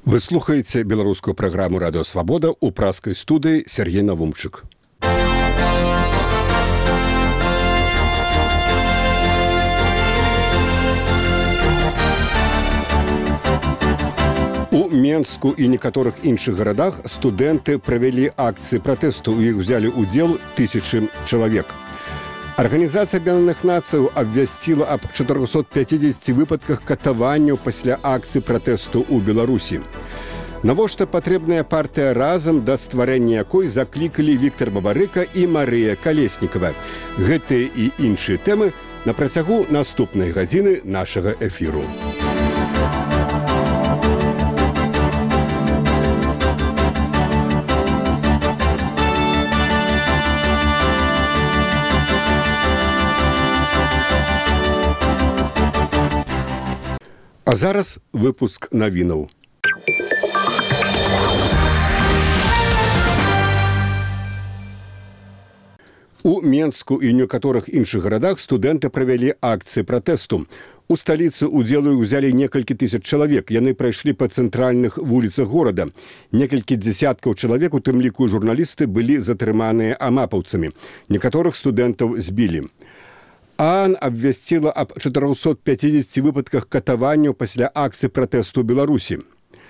Вы слухаеце беларускую праграму «Радыё Свабода» ў праскай студыі Сергей Навумчык. У Менску і некаторых іншых гарадах студэнты правялі акцыі пратэсту. У іх узялі ўдзел тысячы чалавек. Арганізацыя Аб'яднаных Нацыяў абвясціла аб 450 выпадках катаванняў пасля акцыі пратэсту ў Беларусі. Навошта патрэбная партыя «Разам», да стварэння якой заклікалі Віктар Бабарыка і Марыя Калеснікава. Гэтыя і іншыя тэмы на працягу наступнай гадзіны нашага эфіру. А зараз выпуск навінаў. У Менску і некаторых іншых гарадах студэнты правялі акцыі пратэсту. У сталіцы ўдзелу ўзялі некалькі тысяч чалавек. Яны прайшлі па цэнтральных вуліцах горада. Некалькі дзясяткаў чалавек, у тым ліку журналісты, былі затрыманыя амапаўцамі. Некаторых студэнтаў збілі. ААН абвясціла аб 450 выпадках катаванняў пасля акцыі пратэсту ў Беларусі.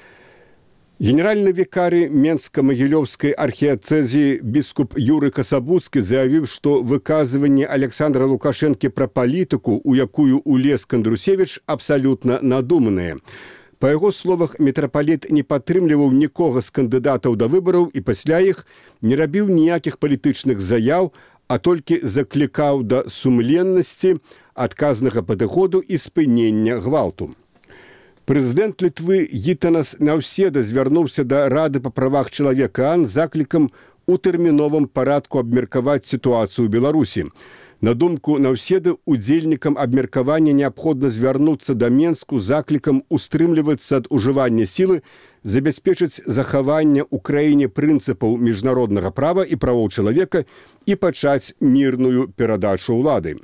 Генеральны вікарый Менска-Магілёўскай архіяцэзіі біскуп Юрый Касабуцкі заявіў, што выказванне Александра Лукашэнкі пра палітыку, у якую улез Кандрусевіч, абсалютна надуманае. Па яго словах, мітрапаліт не падтрымліваў нікога з кандыдатаў да выбараў і пасля іх не рабіў ніякіх палітычных заяў, а толькі заклікаў да сумленнасці, адказнага падыходу і спынення гвалту. Прэзідэнт Літвы Гітанас Наўседа звярнуўся да Рады па правах чалавека ААН з заклікам у тэрміновым парадку абмеркаваць сітуацыю ў Беларусі. На думку Наўседы, удзельнікам абмеркавання неабходна звярнуцца да Менску з заклікам устрымлівацца ад ужывання сілы, забяспечыць захаванне ў краіне прынцыпаў міжнароднага права і правоў чалавека і пачаць мірную перадачу ўлады.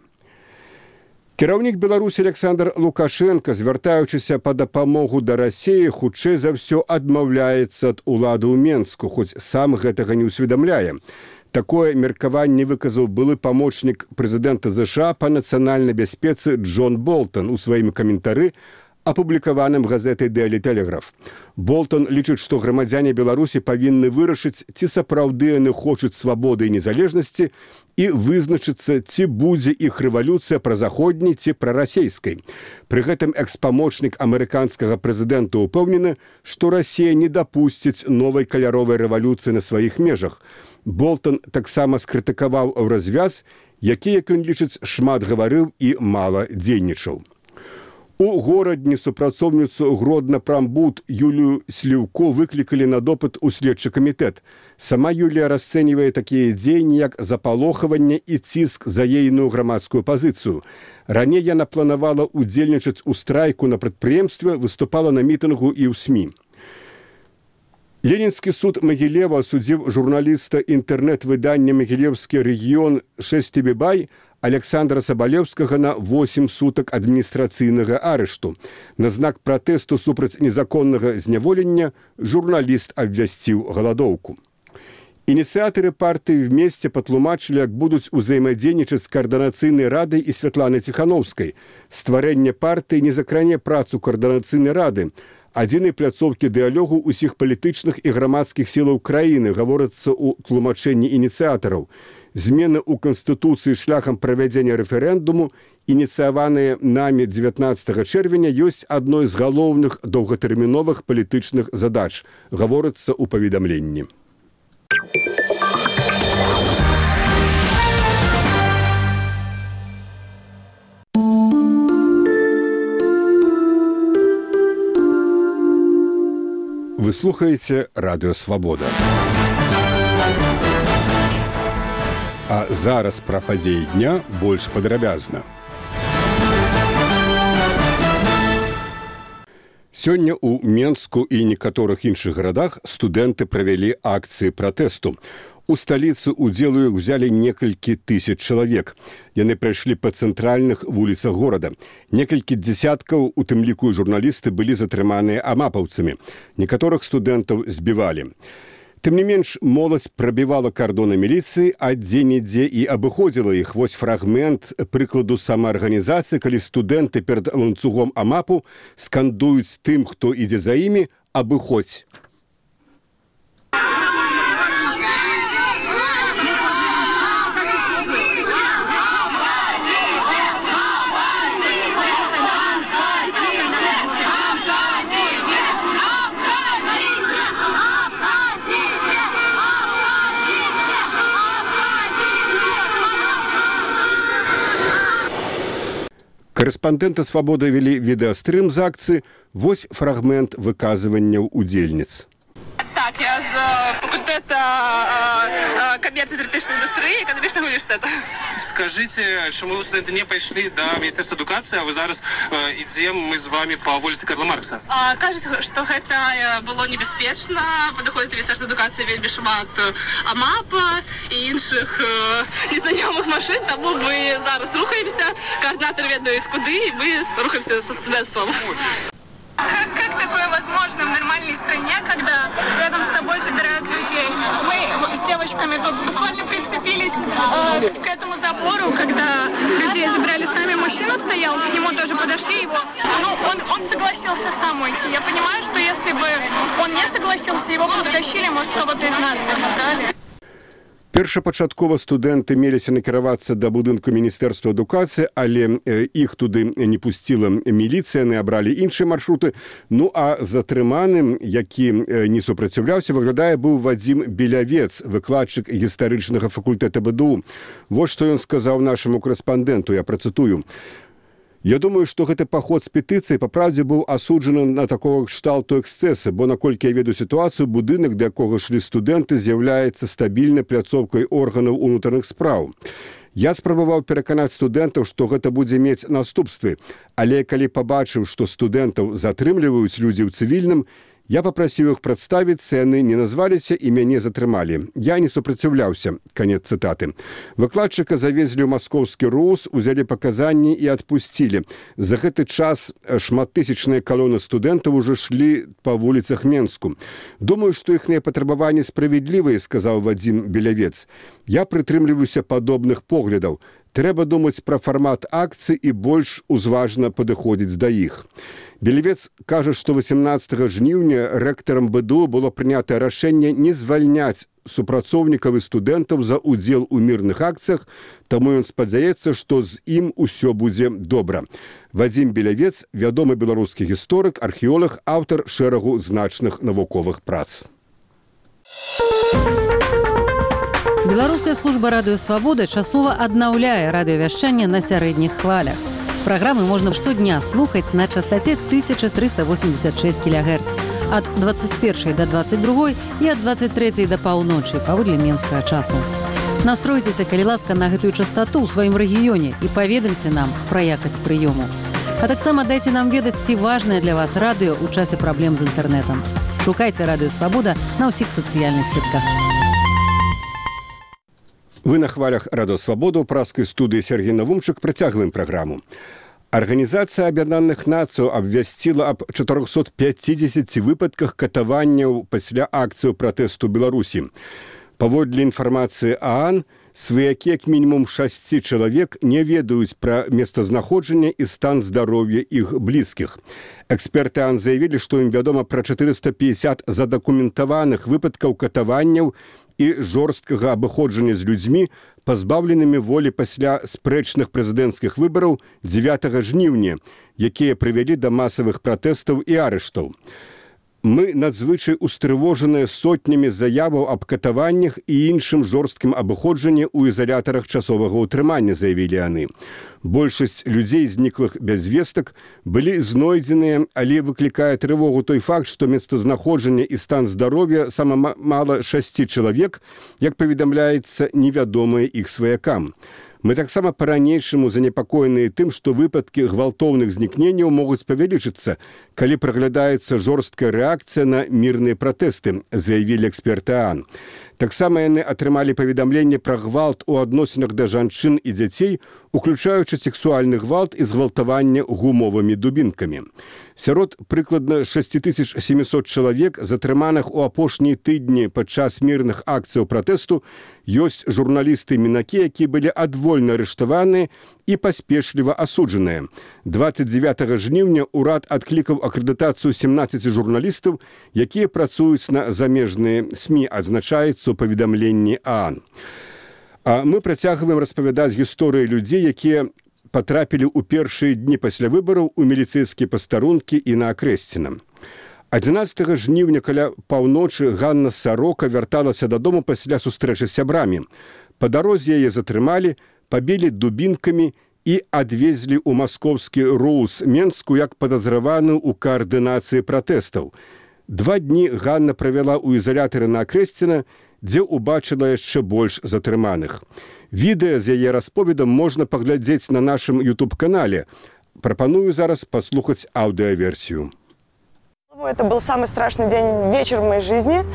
Кіраўнік Беларусі Александр Лукашенко, звяртаючыся па дапамогу да Расіі, хутчэй за ўсё адмаўляецца ад улады ў Менску, хоць сам гэтага не ўсведамляе. Такое меркаванне выказаў былы памочнік прэзідэнта ЗША па нацыянальнай бяспецы Джон Болтон у сваім каментары, апублікаваным газетай «Daily Telegraph». Болтон лічыць, што грамадзяне Беларусі павінны вырашыць, ці сапраўды яны хочуць свабоды і незалежнасці і вызначыцца, ці будзе іх рэвалюцыя празаходняй ці прарасейскай. Пры гэтым экс-памочнік амерыканскага прэзідэнта ўпэўнены, што Расія не дапусціць новай каляровай рэвалюцыі на сваіх межах. Болтон таксама скрытыкаваў развяз, які, як ён лічыць, шмат гаварыў і мала дзейнічаў. У горадні супрацоўніцу Гродна-Прамбуд Юлію Сліўко выклікалі на допыт у следчы камітэт. Сама Юлія расцэньвае такія дзеянні, як запалохаванне і ціск за ейную грамадскую пазіцыю. Раней яна планавала удзельнічаць у страйку на прадпрыемстве, выступала на мітынгу і ў СМІ. Ленінскі суд Магілева асудзіў журналіста інтэрнэт-выдання «Магілеўскі рэгіён» Шэсцебібай Александра Сабалеўскага на 8 сутак адміністрацыйнага арышту. На знак пратэсту супраць незаконнага зняволення журналіст абвясціў галадоўку. Ініцыятары партыі «Вместе» патлумачылі, як будуць узаемадзейнічаць з каардынацыйнай радай і Святланай Ціханаўскай. Стварэнне партыі не закране працу каардынацыйнай рады, адзінай пляцоўкі дыялогу ўсіх палітычных і грамадскіх сілаў краіны, гаворыцца ў тлумачэнні ініцыятараў. Змены ў Канстытуцыі шляхам правядзення рэферэндуму, ініцыяваныя намі 19 чэрвеня, ёсць адной з галоўных доўгатэрміновых палітычных задач, гаворыцца ў паведамленні. Вы слухаеце «Радыё Свабода». А зараз пра падзеі дня больш падрабязна. Сёння ў Менску і некаторых іншых гарадах студэнты правялі акцыі пратэсту. У сталіцы ўдзел у іх узялі некалькі тысяч чалавек. Яны прайшлі па цэнтральных вуліцах горада. Некалькі дзесяткаў, у тым ліку і журналісты, былі затрыманыя амапаўцамі. Некаторых студэнтаў збівалі. Тым не менш, моладзь прабівала кардоны міліцыі, а дзе-нідзе і абыходзіла іх. Вось фрагмент прыкладу самаарганізацыі, калі студэнты перад ланцугом амапу скандуюць тым, хто ідзе за імі, «абыходзь». Корэспандэнты «Свабоды» вялі відэастрым з акцыі. Вось фрагмент выказванняў удзельніц. Так, я з факультэта камерцыі турыстычнай індустрыі эканамічнага універсітэта. Скажите, чому студенты не пошли до Министерства эдукации, а вы зараз идем мы с вами по улице Карла Маркса? Кажуть, што гэта было небяспечна, падыходзіць да Міністэрства адукацыі вельмі шмат АМАП і іншых незнаёмых машын, таму мы зараз рухаемся, координатор ведаюць куды, і мы рухаемся со студэнцтвом. Как такое возможно в нормальной стране, когда рядом с тобой собирают людей? Мы с девочками тут буквально прицепились к этому забору, когда людей забирали с нами. Мужчина стоял, к нему тоже подошли его. Ну, он согласился сам уйти. Я понимаю, что если бы он не согласился, его бы утащили, может, кого-то из нас бы забрали. Першапачаткова студэнты меліся накіравацца да будынку Міністэрства адукацыі, але іх туды не пусціла міліцыя, яны абралі іншыя маршруты. Ну а затрыманым, які не супраціўляўся, выглядае, быў Вадзім Белявец, выкладчык гістарычнага факультэта БДУ. Вось што ён сказаў нашаму корэспандэнту, я працытую. Я думаю, што гэты паход з петыцыяй па праўдзе быў асуджаны на такога кшталту эксцэсы, бо, наколькі я веду сітуацыю, будынак, да якога шлі студэнты, з'яўляецца стабільнай пляцоўкай органаў унутраных спраў. Я спрабаваў пераканаць студэнтаў, што гэта будзе мець наступствы, але калі пабачыў, што студэнтаў затрымліваюць людзі ў цывільным, я папрасіў іх прадставіцца, яны не назваліся і мяне затрымалі. Я не супраціўляўся. Канец цытаты. Выкладчыка завезлі ў маскоўскі РУС, узялі паказанні і адпусцілі. За гэты час шматтысячныя калоны студэнтаў ужо шлі па вуліцах Менску. Думаю, што іхныя патрабаванні справядлівыя, сказаў Вадзім Белявец. Я прытрымліваюся падобных поглядаў. Трэба думаць пра фармат акцыі і больш узважна падыходзіць да іх. Белявец кажа, што 18 жніўня рэктарам БДУ было прынятае рашэнне не звальняць супрацоўнікаў і студэнтаў за ўдзел у мірных акцыях, таму ён спадзяецца, што з ім усё будзе добра. Вадзім Белявец – вядомы беларускі гісторык, археолог, аўтар шэрагу значных навуковых прац. Беларуская служба радыё «Свабода» часова аднаўляе радыёвяшчанне на сярэдніх хвалях. Праграмы можна штодня слухаць на частаце 1386 кГц ад 21 до 22 і ад 23 да паўночы паводле менскага часу. Настройцеся, калі ласка, на гэтую частату ў сваім рэгіёне і паведамце нам пра якасць прыёму. А таксама дайце нам ведаць, ці важнае для вас радыё ў часе праблем з інтэрнэтам. Шукайце радыё «Свабода» на ўсіх сацыяльных сетках. Вы на хвалях радыё «Свабода», у праскай студыі Сергей Навумчык. Працягваем праграму. Арганізацыя Аб'яднаных Нацыяў абвясціла аб 450 выпадках катаванняў пасля акцыі пратэсту Беларусі. Паводле інфармацыі ААН, сваякі як мінімум 6 чалавек не ведаюць пра месцазнаходжанне і стан здароўя іх блізкіх. Эксперты ААН заявілі, што ім вядома пра 450 задакументаваных выпадкаў катаванняў і жорсткага абыходжання з людзьмі, пазбаўленымі волі пасля спрэчных прэзідэнцкіх выбараў 9 жніўня, якія прывялі да масавых пратэстаў і арыштаў. Мы надзвычай устрывожаныя сотнямі заяваў аб катаваннях і іншым жорсткім абыходжанні ў ізалятарах часовага ўтрымання, заявілі яны. Большасць людзей, зніклых без вестак, былі знойдзеныя, але выклікае трывогу той факт, што месцазнаходжанне і стан здароўя сама мала 6 чалавек, як паведамляецца, невядомыя іх сваякам. Мы таксама па-ранейшаму занепакоеныя тым, што выпадкі гвалтоўных знікненняў могуць павялічыцца, калі праглядаецца жорсткая рэакцыя на мірныя пратэсты, заявілі эксперты ААН. Таксама яны атрымалі паведамленне пра гвалт у адносінах да жанчын і дзяцей, уключаючы сексуальны гвалт і згвалтаванне гумовымі дубінкамі. Сярод прыкладна 6700 чалавек, затрыманых у апошнія тыдні падчас мірных акцыяў пратэсту, ёсць журналісты-мінакі, якія былі адвольна арыштаваны і паспешліва асуджаныя. 29 жніўня ўрад адклікаў акрэдытацыю 17 журналістаў, якія працуюць на замежныя СМІ, адзначаецца ў паведамленні ААН. А мы працягваем распавядаць гісторыі людзей, якія патрапілі ў першыя дні пасля выбараў у міліцэйскія пастарункі і на Акрэсціна. 11 жніўня каля паўночы Ганна Сарока вярталася дадому пасля сустрэчы з сябрамі. Па дарозе яе затрымалі, пабілі дубінкамі і адвезлі ў маскоўскі РУС Менску як падазраваную ў каардынацыі пратэстаў. 2 дні Ганна правяла ў ізалятары на Акрэсціна, дзе ўбачыла яшчэ больш затрыманых. Відэа з яе расповедам можна паглядзець на нашым YouTube-канале. Прапаную зараз паслухаць аўдыаверсію. Это был самый страшный день, вечер в моей жизни.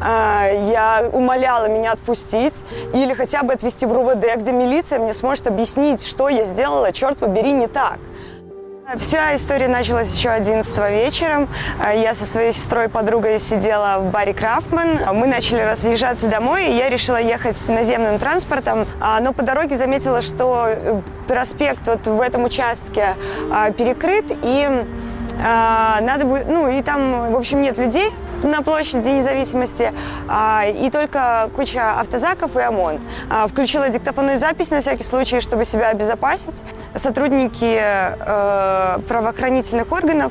Я умоляла меня отпустить или хотя бы отвезти в РУВД, где милиция мне сможет объяснить, что я сделала, черт побери, не так. Вся история началась еще 11 вечером. Я со своей сестрой-подругой сидела в баре «Крафтман». Мы начали разъезжаться домой, и я решила ехать наземным транспортом. Но по дороге заметила, что проспект вот в этом участке перекрыт, и надо будет, и там, в общем, нет людей на площади Независимости, и только куча автозаков и ОМОН. Включила диктофонную запись на всякий случай, чтобы себя обезопасить. Сотрудники правоохранительных органов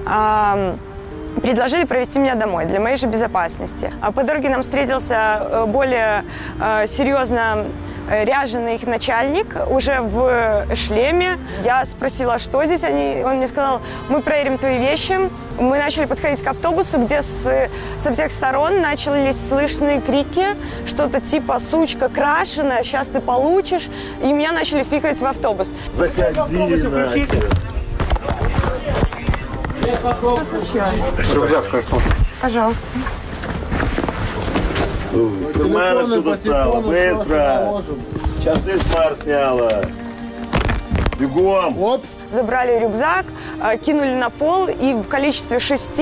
предложили провести меня домой для моей же безопасности. По дороге нам встретился более серьезно ряженый их начальник, уже в шлеме. Я спросила, что здесь они. Он мне сказал: мы проверим твои вещи. Мы начали подходить к автобусу, где со всех сторон начались слышны крики, что-то типа «сучка крашеная, сейчас ты получишь». И меня начали впихивать в автобус. Заходи, Что случилось? Рюкзак красный. Пожалуйста. Телефоны по телефону быстро. Сейчас ты смар сняла. Бегом. Оп. Забрали рюкзак, кинули на пол, и в количестве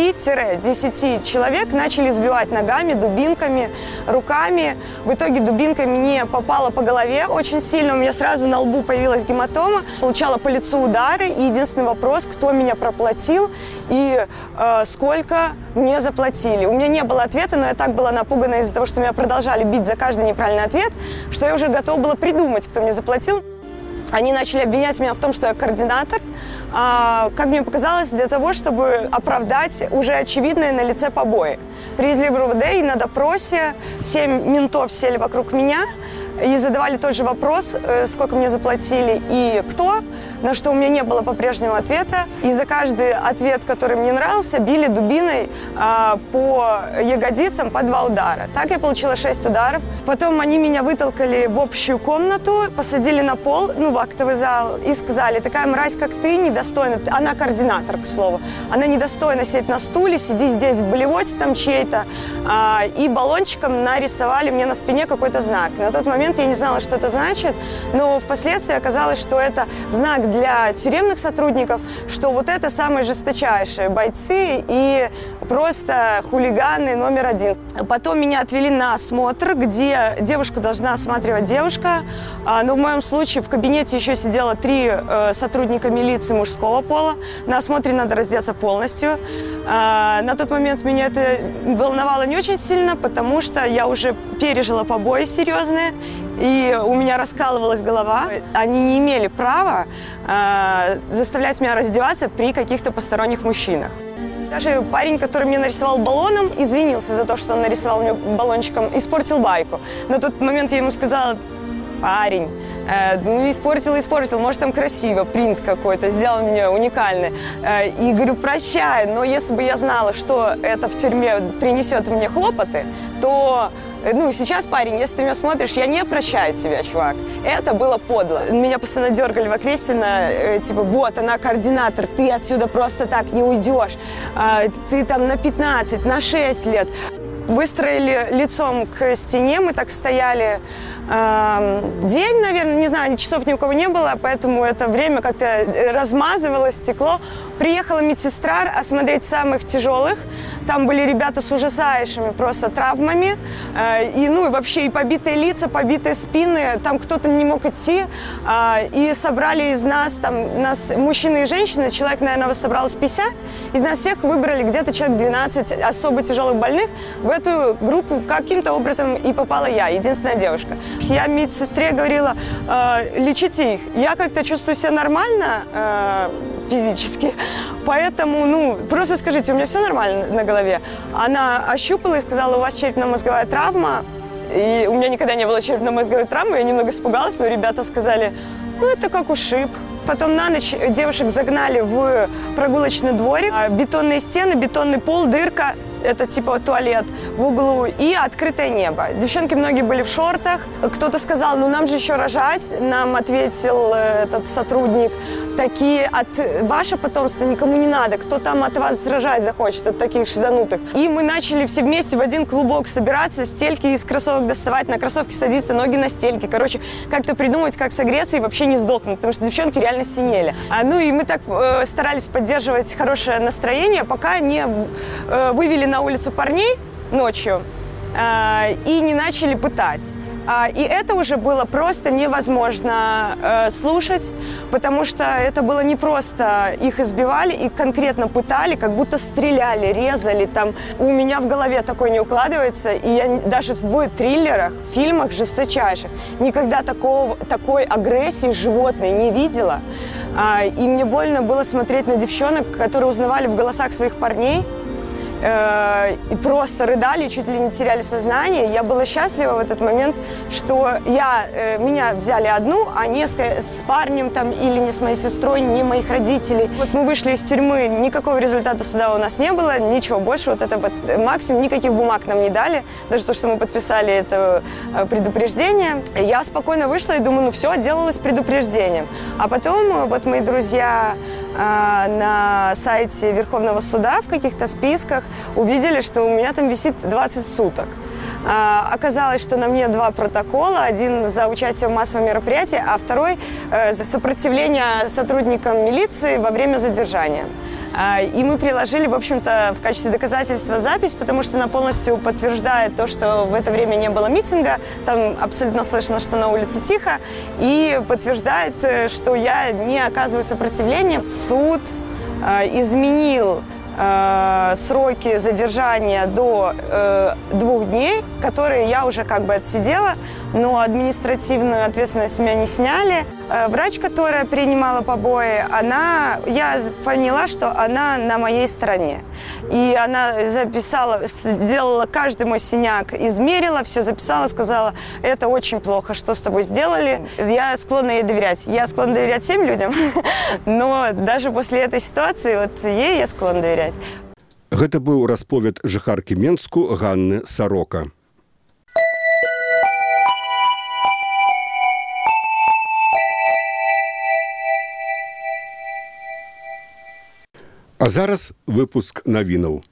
6-10 человек начали избивать ногами, дубинками, руками. В итоге дубинка мне попала по голове очень сильно, у меня сразу на лбу появилась гематома, получала по лицу удары, и единственный вопрос: кто меня проплатил и сколько мне заплатили. У меня не было ответа, но я так была напугана из-за того, что меня продолжали бить за каждый неправильный ответ, что я уже готова была придумать, кто мне заплатил. Они начали обвинять меня в том, что я координатор, как мне показалось, для того, чтобы оправдать уже очевидное на лице побои. Привезли в РУВД, и на допросе 7 ментов сели вокруг меня и задавали тот же вопрос: сколько мне заплатили и кто, на что у меня не было по-прежнему ответа. И за каждый ответ, который мне нравился, били дубиной по ягодицам по 2 удара. Так я получила 6 ударов. Потом они меня вытолкали в общую комнату, посадили на пол, в актовый зал, и сказали: такая мразь, как ты, недостойна. Она координатор, к слову. Она недостойна сидеть на стуле, сиди здесь в болевоте там чьей-то. И баллончиком нарисовали мне на спине какой-то знак. На тот момент я не знала, что это значит, но впоследствии оказалось, что это знак для тюремных сотрудников, что вот это самые жесточайшие бойцы и просто хулиганы номер 1. Потом меня отвели на осмотр, где девушку должна осматривать девушка, но в моем случае в кабинете еще сидело 3 сотрудника милиции мужского пола. На осмотре надо раздеться полностью. На тот момент меня это волновало не очень сильно, потому что я уже пережила побои серьезные, и у меня раскалывалась голова. Они не имели права заставлять меня раздеваться при каких-то посторонних мужчинах. Даже парень, который мне нарисовал баллоном, извинился за то, что он нарисовал мне баллончиком, испортил байку. На тот момент я ему сказала: парень, испортил, может, там красиво, принт какой-то, сделал мне уникальный. И говорю: прощай, но если бы я знала, что это в тюрьме принесет мне хлопоты, то... сейчас, парень, если ты меня смотришь, я не прощаю тебя, чувак. Это было подло. Меня постоянно дергали в Окрестино, типа: вот, она координатор, ты отсюда просто так не уйдешь. Ты там на 15, на 6 лет. выстроили лицом к стене. Мы так стояли день, наверное, не знаю, часов ни у кого не было, поэтому это время как-то размазывалось, стекло. Приехала медсестра осмотреть самых тяжелых. Там были ребята с ужасающими просто травмами. И вообще и побитые лица, побитые спины. Там кто-то не мог идти. И собрали из нас, мужчины и женщины, человек, наверное, собралось 50. Из нас всех выбрали где-то человек 12 особо тяжелых больных. В эту группу каким-то образом и попала я, единственная девушка. Я медсестре говорила, лечите их. Я как-то чувствую себя нормально физически, поэтому, просто скажите, у меня все нормально на голове. Она ощупала и сказала, у вас черепно-мозговая травма. И у меня никогда не было черепно-мозговой травмы, я немного испугалась, но ребята сказали, это как ушиб. Потом на ночь девушек загнали в прогулочный дворик, бетонные стены, бетонный пол, дырка. Это типа туалет в углу и открытое небо. Девчонки многие были в шортах. Кто-то сказал, нам же еще рожать. Нам ответил этот сотрудник, ваше потомство никому не надо. Кто там от вас рожать захочет, от таких шизанутых. И мы начали все вместе в один клубок собираться, стельки из кроссовок доставать, на кроссовки садиться, ноги на стельки. Короче, как-то придумать, как согреться и вообще не сдохнуть, потому что девчонки реально синели. И мы так старались поддерживать хорошее настроение, пока не вывели на улицу парней ночью и не начали пытать. И это уже было просто невозможно слушать, потому что это было не просто их избивали и конкретно пытали, как будто стреляли, резали. У меня в голове такое не укладывается, и я даже в триллерах, фильмах жесточайших никогда такой агрессии животной не видела. И мне больно было смотреть на девчонок, которые узнавали в голосах своих парней, и просто рыдали, чуть ли не теряли сознание. Я была счастлива в этот момент, что меня взяли одну, а не с парнем или не с моей сестрой, не моих родителей. Мы вышли из тюрьмы, никакого результата суда у нас не было, ничего больше, максимум, никаких бумаг нам не дали, даже то, что мы подписали это предупреждение. Я спокойно вышла и думаю, все, отделалась предупреждением. А потом мои друзья на сайте Верховного суда в каких-то списках увидели, что у меня там висит 20 суток. Оказалось, что на мне 2 протокола. Один за участие в массовом мероприятии, а второй за сопротивление сотрудникам милиции во время задержания. И мы приложили, в общем-то, в качестве доказательства запись, потому что она полностью подтверждает то, что в это время не было митинга. Там абсолютно слышно, что на улице тихо. И подтверждает, что я не оказываю сопротивления. Суд изменил сроки задержания до 2 дней, которые я уже отсидела, но административную ответственность с меня не сняли. Врач, которая принимала побои, я поняла, что она на моей стороне. И она сделала каждый мой синяк, измерила, все записала, сказала, это очень плохо, что с тобой сделали. Я склонна ей доверять. Я склонна доверять всем людям, но даже после этой ситуации, ей я склонна доверять. Гэта быў расповед жыхаркі Менску Ганны Сарока. А зараз выпуск навінаў.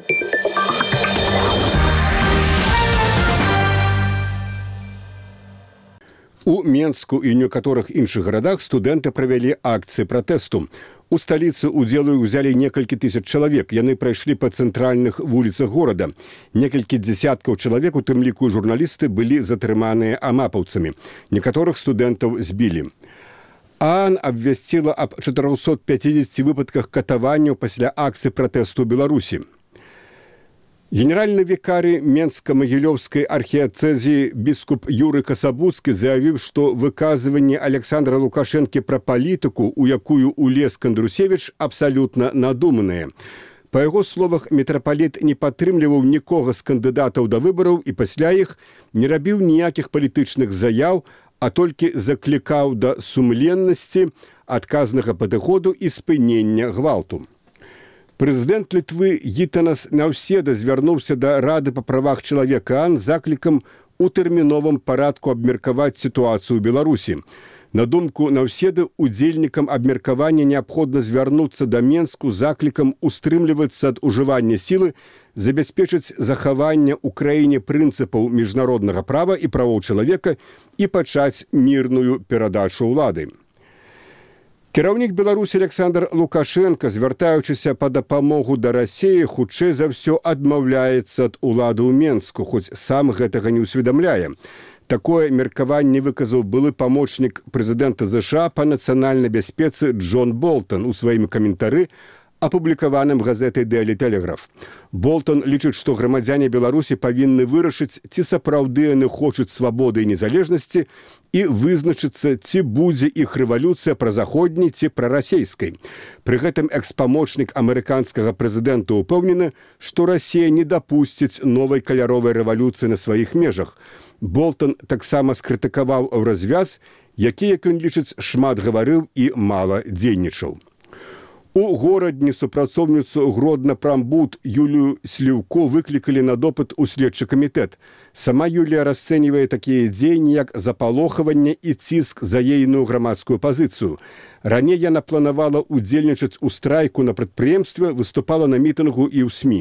У Менску і некаторых іншых гарадах студэнты правялі акцыі пратэсту. У сталіцы ўдзелу ўзялі некалькі тысяч чалавек. Яны прайшлі па цэнтральных вуліцах горада. Некалькі дзесяткаў чалавек, у тым ліку журналісты, былі затрыманыя амапаўцамі. Некаторых студэнтаў збілі. ААН абвясціла аб 450 выпадках катаванняў пасля акцыі пратэсту ў Беларусі. Генеральны викарый Менска-Магілёўскай архіяцэзіі біскуп Юрый Касабуцкі заявіў, што выказванне Александра Лукашэнкі пра палітыку, у якую улез Кандрусевіч, абсалютна надуманае. Па яго словах, мітрапаліт не падтрымліваў нікога з кандыдатаў да выбараў і пасля іх не рабіў ніякіх палітычных заяў, а толькі заклікаў да сумленнасці, адказнага падыходу і спынення гвалту. Прэзідэнт Літвы Гітанас Наўседа звярнуўся да Рады па правах чалавека ААН з заклікам у тэрміновым парадку абмеркаваць сітуацыю ў Беларусі. На думку Наўседы, удзельнікам абмеркавання неабходна звярнуцца да Менску з заклікам устрымлівацца ад ужывання сілы, забяспечыць захаванне ў краіне прынцыпаў міжнароднага права і правоў чалавека і пачаць мірную перадачу ўлады. Кіраўнік Беларусі Александр Лукашенко, звяртаючыся па дапамогу да Расіі, хутчэй за ўсё адмаўляецца ад улады ў Менску, хоць сам гэтага не ўсведамляе. Такое меркаванне выказаў былы памочнік прэзідэнта ЗША па нацыянальнай бяспецы Джон Болтон у сваім каментары, апублікаваным газетай Daily Telegraph. Болтон лічыць, што грамадзяне Беларусі павінны вырашыць, ці сапраўды яны хочуць свабоды і незалежнасці і вызначыцца, ці будзе іх рэвалюцыя празаходняй ці прарасейскай. Пры гэтым экс-памочнік амерыканскага прэзідэнта ўпэўнены, што Расія не дапусціць новай каляровай рэвалюцыі на сваіх межах. Болтон таксама скрытыкаваў развяз, які, як ён лічыць, шмат гаварыў і мала дзейнічаў. У горадні супрацоўніцу Гродна-Прамбуд Юлію Сліўко выклікалі на допыт у следчы камітэт. Сама Юлія расцэньвае такія дзеянні, як запалохаванне і ціск за ейную грамадскую пазіцыю. Раней яна планавала удзельнічаць у страйку на прадпрыемстве, выступала на мітынгу і ў СМІ.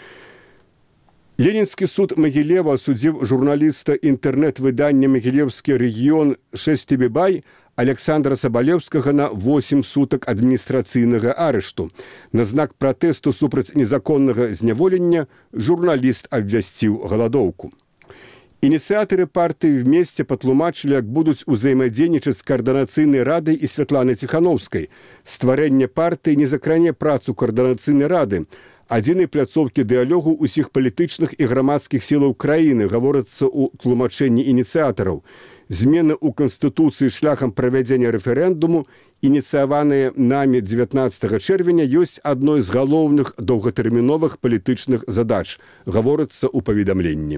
Ленінскі суд Магілева асудзіў журналіста інтэрнэт-выдання «Магілевскі рэгіён» Шэсцебібай Александра Сабалевскага на 8 сутак адміністрацыйнага арышту. На знак пратэсту супраць незаконнага зняволення журналіст абвясціў галадоўку. Ініцыятары партыі «Вместе» патлумачылі, як будуць узаемадзейнічаць з каардынацыйнай радай і Святланай Ціханаўскай. Стварэнне партыі не закране працу каардынацыйнай рады, адзінай пляцоўкі дыялогу ўсіх палітычных і грамадскіх сілаў краіны, гаворыцца ў тлумачэнні ініцыятараў. Змены ў Канстытуцыі шляхам правядзення рэферэндуму, ініцыяваныя намі 19 чэрвеня, ёсць адной з галоўных доўгатэрміновых палітычных задач, гаворыцца ў паведамленні.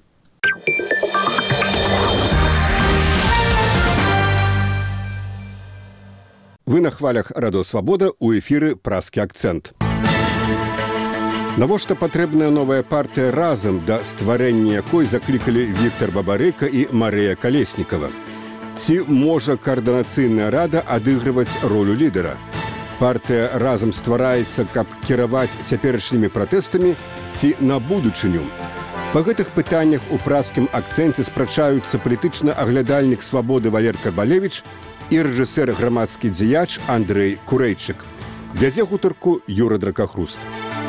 Вы на хвалях Радыё Свабода, у эфіры «Празкі акцэнт». Навошта патрэбная новая партыя «Разам», да стварэння якой заклікалі Віктар Бабарыка і Марыя Калеснікава? Ці можа каардынацыйная рада адыгрываць ролю лідара? Партыя «Разам» ствараецца, каб кіраваць цяперашнімі пратэстамі ці на будучыню? Па гэтых пытаннях у празкім акцэнце спрачаюцца палітычны аглядальнік «Свабоды» Валер Карбалевіч і рэжысэр грамадскі дзеяч Андрэй Курэйчык. Вядзе гутарку Юра Дракахруст.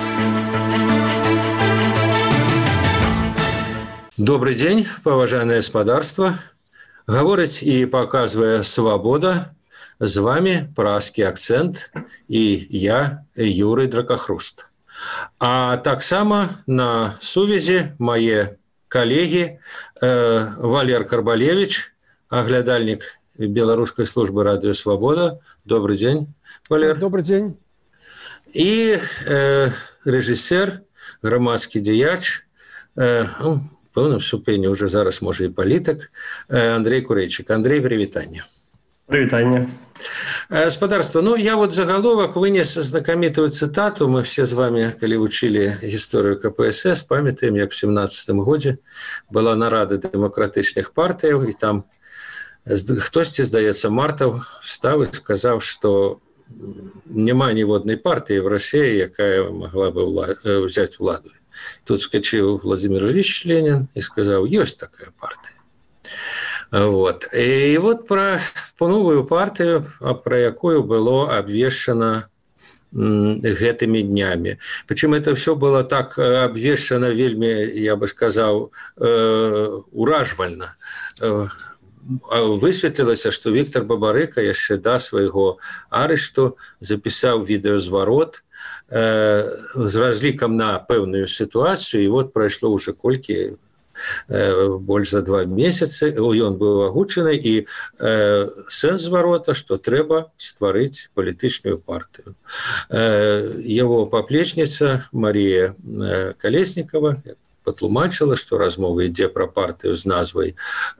Добрый день, поважанное господарство. Говорить и показывая «Свобода», с вами «Празкі акцент» и я, Юрий Дракахруст. А так само на сувязі мои коллеги Валер Карбалевич, оглядальник Белорусской службы «Радио Свобода». Добрый день, Валер. Добрый день. И режиссер, громадский дзеяч, пэўным ступені уже зараз можа і палітык, Андрей Курэйчык. Андрей, прывітанне. Прывітанне. Господарство, я вот заголовок вынес знакомитую цитату. Мы все с вами, коли учили историю КПСС, памятаем, як в 17 годзе была нарада демократычных партыяў, і там хтосьці, здаецца, Мартаў встаў і сказаў, што няма ніводнай партыі в России, якая могла бы взять владу. Тут скачил Владимир Ильич Ленин и сказал, есть такая партия. Вот. И вот про новую партию, про якую было обвешано гэтымі днями. Причем это все было так обвешано вельми, я бы сказал, уражвальна. Высветлілася, што Віктар Бабарыка яшчэ да свайго арышту запісаў відэазварот з разлікам на пэўную сітуацыю, і вот прайшло ўжо колькі, больш за 2 месяцы, ён быў агучаны, і сэнс зварота, што трэба стварыць палітычную партыю. Яго паплечніца Марія Калеснікава патлумачыла, што размова ідзе пра партыю з назвай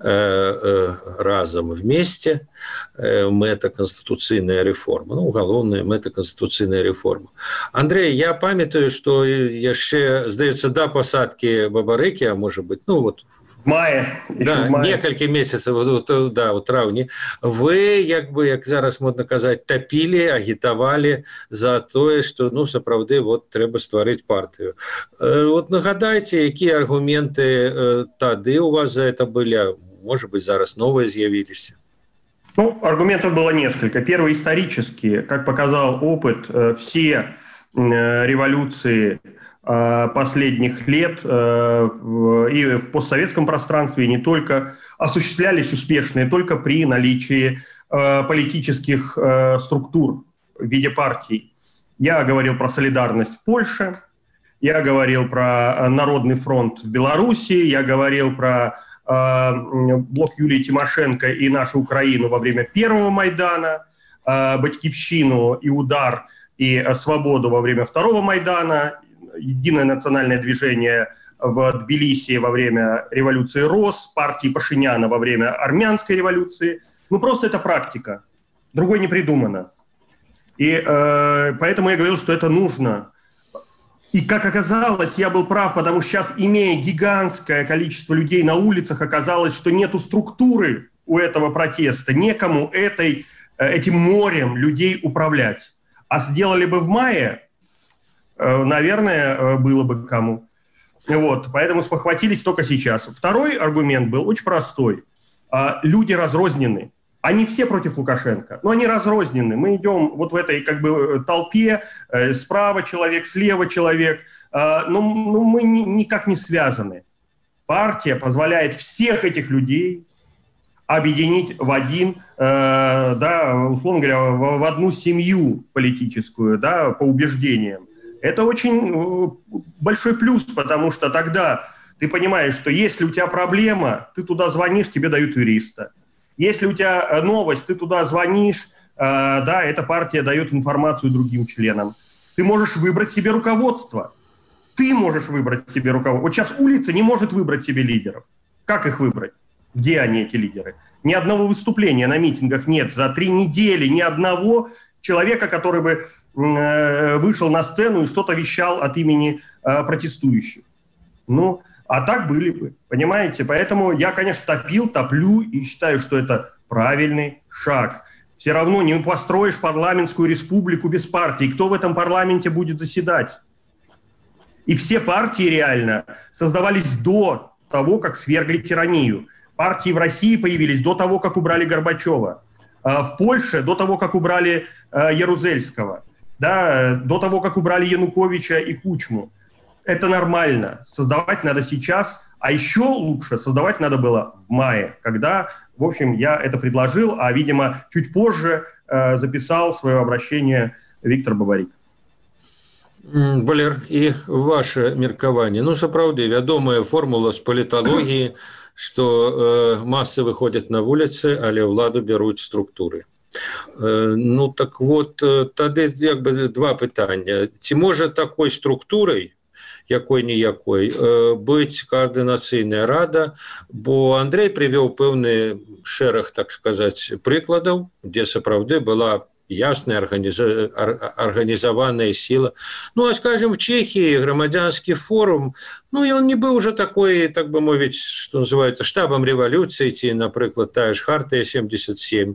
«Разам вместе», мэта канстытуцыйная рэформа. Галоўная мэта канстытуцыйная рэформа. Андрей, я памятаю, што яшчэ, здаецца, да пасадкі Бабарыкі, а можа быць, В мае. Да, некалькі месяцаў, да, у траўні. Вы, як зараз модна казаць, тапілі, агітавалі за тое, што, сапраўды, трэба стварыць партыю. Нагадайце, якія аргументы тады у вас за это были? Может быть, зараз новые з'явились? Аргументов было несколько. Первый исторический. Как показал опыт, все революции последних лет и в постсоветском пространстве, и не только, осуществлялись успешные только при наличии политических структур в виде партий. Я говорил про солидарность в Польше, я говорил про Народный фронт в Беларуси, я говорил про блок Юлии Тимошенко и нашу Украину во время первого Майдана, Батькивщину и Удар и Свободу во время второго Майдана, Единое национальное движение в Тбилиси во время революции РОС, партии Пашиняна во время армянской революции. Просто это практика. Другой не придумано. И поэтому я говорил, что это нужно. И, как оказалось, я был прав, потому что сейчас, имея гигантское количество людей на улицах, оказалось, что нету структуры у этого протеста, некому этим морем людей управлять. А сделали бы в мае, наверное, было бы кому. Поэтому спохватились только сейчас. Второй аргумент был очень простой. Люди разрознены. Они все против Лукашенко, но они разрознены. Мы идем в этой толпе, справа человек, слева человек, но мы никак не связаны. Партия позволяет всех этих людей объединить в один, условно говоря, в одну семью политическую, по убеждениям. Это очень большой плюс, потому что тогда ты понимаешь, что если у тебя проблема, ты туда звонишь, тебе дают юриста. Если у тебя новость, ты туда звонишь, эта партия дает информацию другим членам. Ты можешь выбрать себе руководство. Ты можешь выбрать себе руководство. Сейчас улица не может выбрать себе лидеров. Как их выбрать? Где они, эти лидеры? Ни одного выступления на митингах нет. За 3 недели ни одного человека, который бы вышел на сцену и что-то вещал от имени протестующих. А так были бы, понимаете? Поэтому я, конечно, топлю и считаю, что это правильный шаг. Все равно не построишь парламентскую республику без партии. Кто в этом парламенте будет заседать? И все партии реально создавались до того, как свергли тиранию. Партии в России появились до того, как убрали Горбачева. В Польше до того, как убрали Ярузельского. До того, как убрали Януковича и Кучму. Это нормально. Создавать надо сейчас, а еще лучше создавать надо было в мае, когда, в общем, я это предложил, а, видимо, чуть позже записал свое обращение Виктор Бабарик. Валер, і ваше меркаванне. Сапраўды, вядомая формула з паліталогіі, што масы выходзяць на вуліцы, але ўладу бяруць структуры. Так вот, тады два пытання. Ці можа такой структурай, якой-ніякой, быць коаардынацыйная рада, бо Андрей прывёў пэўны шэраг, так сказаць, прыкладаў, дзе сапраўды была ясная организованная сила. А скажем, в Чехии громадянский форум, и он не был уже такой, так бы мовить, что называется, штабом революции, например, та же Хартия 77.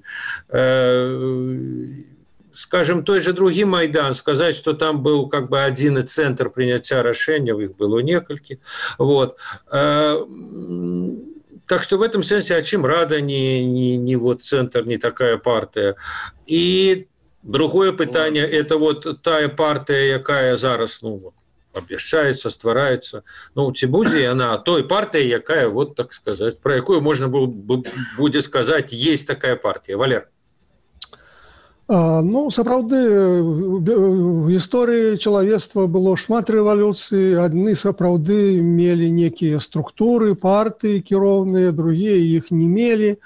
Скажем, той же другі Майдан, сказать, что там был как бы один центр принятия решения, их было несколько. Так что в этом смысле, а чем рада не центр, не такая партия. И другое питание, это та партия, якая зараз, обещается, створаецца. Ці будзе она той партией, якая, так сказать, про якую можно будет сказать, есть такая партия. Валер. Сапраўды, в гісторыі чалавецтва было шмат рэвалюцый, адны сапраўды мелі некія структуры, партыі кіроўныя, другія іх не мелі.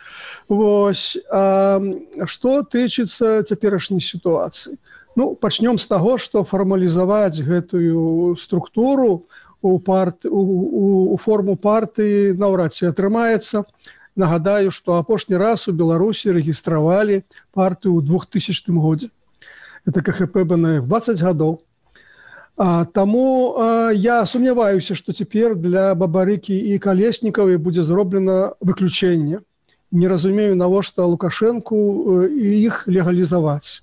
Што тычыцца цяперашняй сітуацыі? Пачнём з таго, што фармалізаваць гэтую структуру у форму партыі наўрад ці атрымаецца. Нагадаю, што апошні раз у Беларусі рэгістравалі партыю ў 2000 годзе. Это КХП БНФ 20 гадоў. Таму я сумняваюся, што цяпер для Бабарыкі і Калеснікавай будзе зроблена выключэнне. Не разумею, навошта Лукашэнку іх легалізаваць.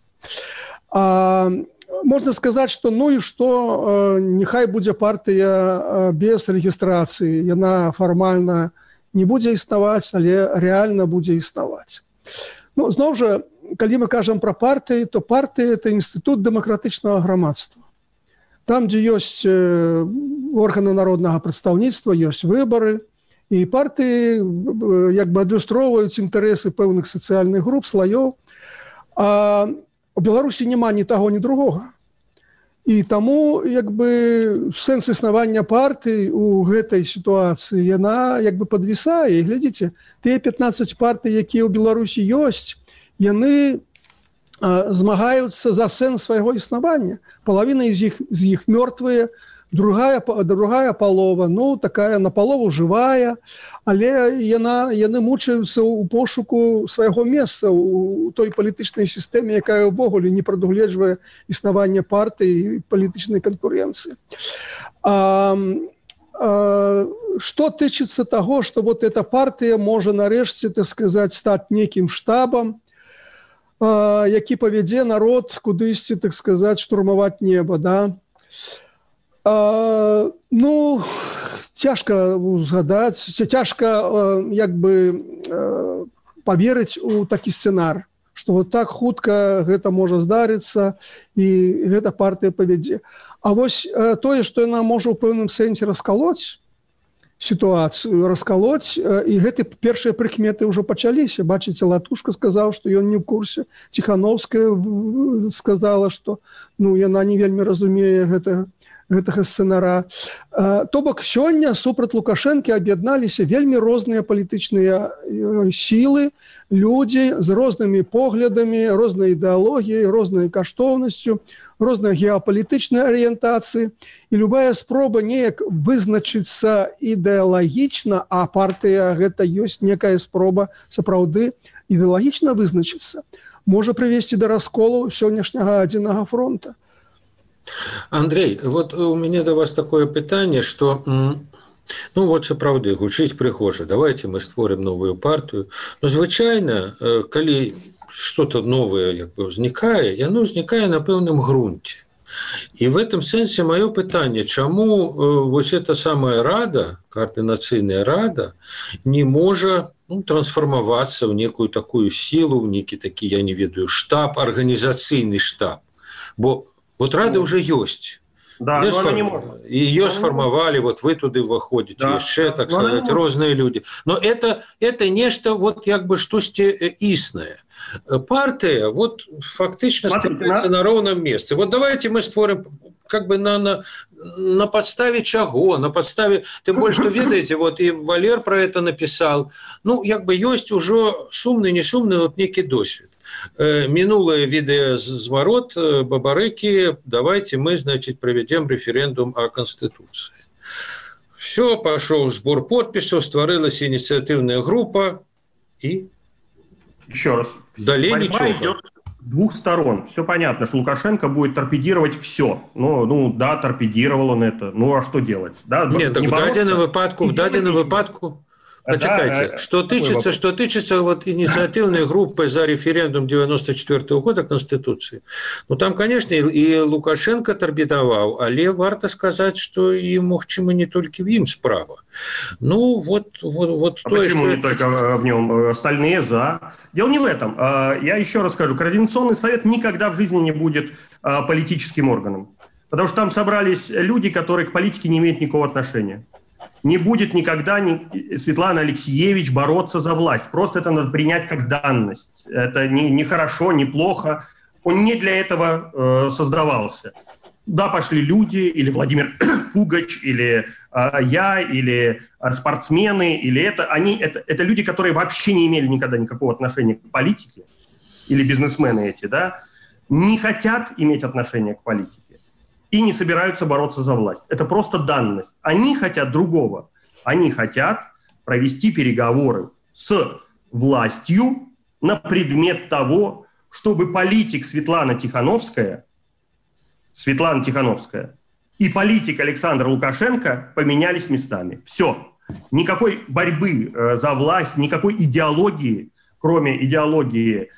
Можна сказаць, што ну і што, няхай будзе партыя без рэгістрацыі. Яна фармальна не будзе існаваць, але рэальна будзе існаваць. Ну, зноў жа, калі мы кажам пра партыі, то партыя – это інстытут дэмакратычнага грамадства. Там, дзе ёсць органы народнага прадстаўніцтва, ёсць выбары, і партыі як бы адлюстроўваюць інтарэсы пэўных сацыяльных груп, слаёў. А у Беларусі няма ні таго, ні другога. І таму як бы сэнс існавання партый у гэтай сітуацыі, яна як бы падвісае. І глядзіце, тыя 15 партый, якія ў Беларусі ёсць, яны змагаюцца за сэнс свайго існавання. Палавіна з іх мёртвыя, другая палова, ну, такая напалову жывая, але яны мучаюцца ў пошуку свайго месца ў той палітычнай сістэме, якая ўвогуле не прадугледжвае існаванне партыі і палітычнай канкурэнцыі. Што тычыцца таго, што вот эта партыя можа нарэшце, так сказаць, стаць нейкім штабам, які павядзе народ кудысьці, так сказаць, штурмаваць неба, да? Ну, цяжка узгадаць, цяжка як бы паверыць у такі сцэнар, што вот так хутка гэта можа здарыцца і гэта партыя павядзе. А вось тое, што яна можа ў пэўным сэнсе раскалоць сітуацыю, раскалоць, і гэты першыя прыкметы ўжо пачаліся. Бачыце, Латушка сказаў, што ён не ў курсе. Ціхановская сказала, што ну, яна не вельмі разумее гэтага сцэнара. То бок, сёння супраць Лукашэнкі аб'ядналіся вельмі розныя палітычныя сілы, людзі з рознымі поглядамі, рознай ідэалогіяй, рознай каштоўнасцю, рознай геапалітычнай арыентацыі. І любая спроба неяк вызначыцца ідэалагічна, а партыя гэта ёсць некая спроба сапраўды ідэалагічна вызначыцца, можа прывесці да расколу сённяшняга адзінага фронта. Андрей, вот у меня до вас такое питание, что, ну вот сапраўды, гучыць прыгожа, давайте мы створим новую партию. Но звычайно, калі что-то новое як бы ўзнікае, яно ўзнікае на пэўным грунце. И в этом сенсе мое питание, чему вот эта самая рада, координаційная рада, не может трансформоваться в некую такую силу, в некий такий, я не ведаю, штаб, организационный штаб. Бо вот рада уже есть. Да, ее сформовали, вот вы туда выходите, да, еще, так сказать, разные люди. Но это нечто вот как бы штосьці існое. Партия вот фактично становится на ровном месте. Вот давайте мы створим как бы на подставе чего, на подставе, тем более, что ведаете, вот и Валер про это написал, ну, как бы есть уже сумный, не сумный, вот некий досвід. Минулое видеозворот Бабарыки, давайте мы, значит, проведем референдум о Конституции. Все, пошел сбор подписей, створилась инициативная группа и... Еще раз. Далее ничего. Идет с двух сторон. Все понятно, что Лукашенко будет торпедировать все. Ну да, торпедировал он это. Ну, а что делать? Да, нет, так в дадзеным выпадку... Почекайте, что тычется вот инициативной группы за референдум 94 года Конституции. Ну, там, конечно, и Лукашенко торпедовал, але варто сказать, что и магчыма не только в им справа. Ну, вот а то, почему не только в нем? Остальные за. Дело не в этом. Я еще раз скажу, Координационный совет никогда в жизни не будет политическим органом. Потому что там собрались люди, которые к политике не имеют никакого отношения. Не будет никогда Светлана Алексеевич бороться за власть. Просто это надо принять как данность. Это не хорошо, не плохо. Он не для этого создавался. Да, пошли люди, или Владимир Пугач, или я, или спортсмены, или это люди, которые вообще не имели никогда никакого отношения к политике, или бизнесмены эти, да, не хотят иметь отношение к политике. И не собираются бороться за власть. Это просто данность. Они хотят другого. Они хотят провести переговоры с властью на предмет того, чтобы политик Светлана Тихановская и политика Александра Лукашенко поменялись местами. Все. Никакой борьбы за власть, никакой идеологии, кроме идеологии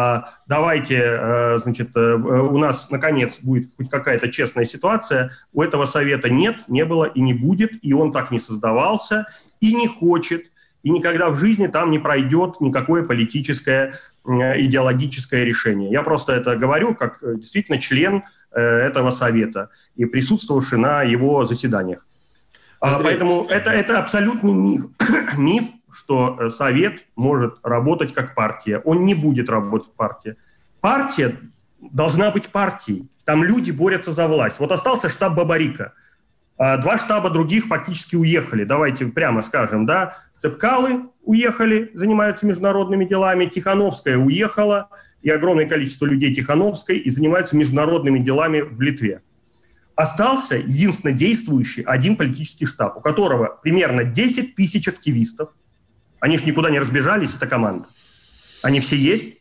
давайте, значит, у нас, наконец, будет хоть какая-то честная ситуация, у этого совета нет, не было и не будет, и он так не создавался, и не хочет, и никогда в жизни там не пройдет никакое политическое, идеологическое решение. Я просто это говорю как действительно член этого совета и присутствовавший на его заседаниях. Поэтому это абсолютный миф. Миф, что совет может работать как партия. Он не будет работать как партия. Партия должна быть партией. Там люди борются за власть. Вот остался штаб Бабарика. 2 штаба других фактически уехали. Давайте прямо скажем, да. Цепкалы уехали, занимаются международными делами. Тихановская уехала. И огромное количество людей Тихановской и занимаются международными делами в Литве. Остался единственно действующий один политический штаб, у которого примерно 10 тысяч активистов. Они же никуда не разбежались, эта команда. Они все есть.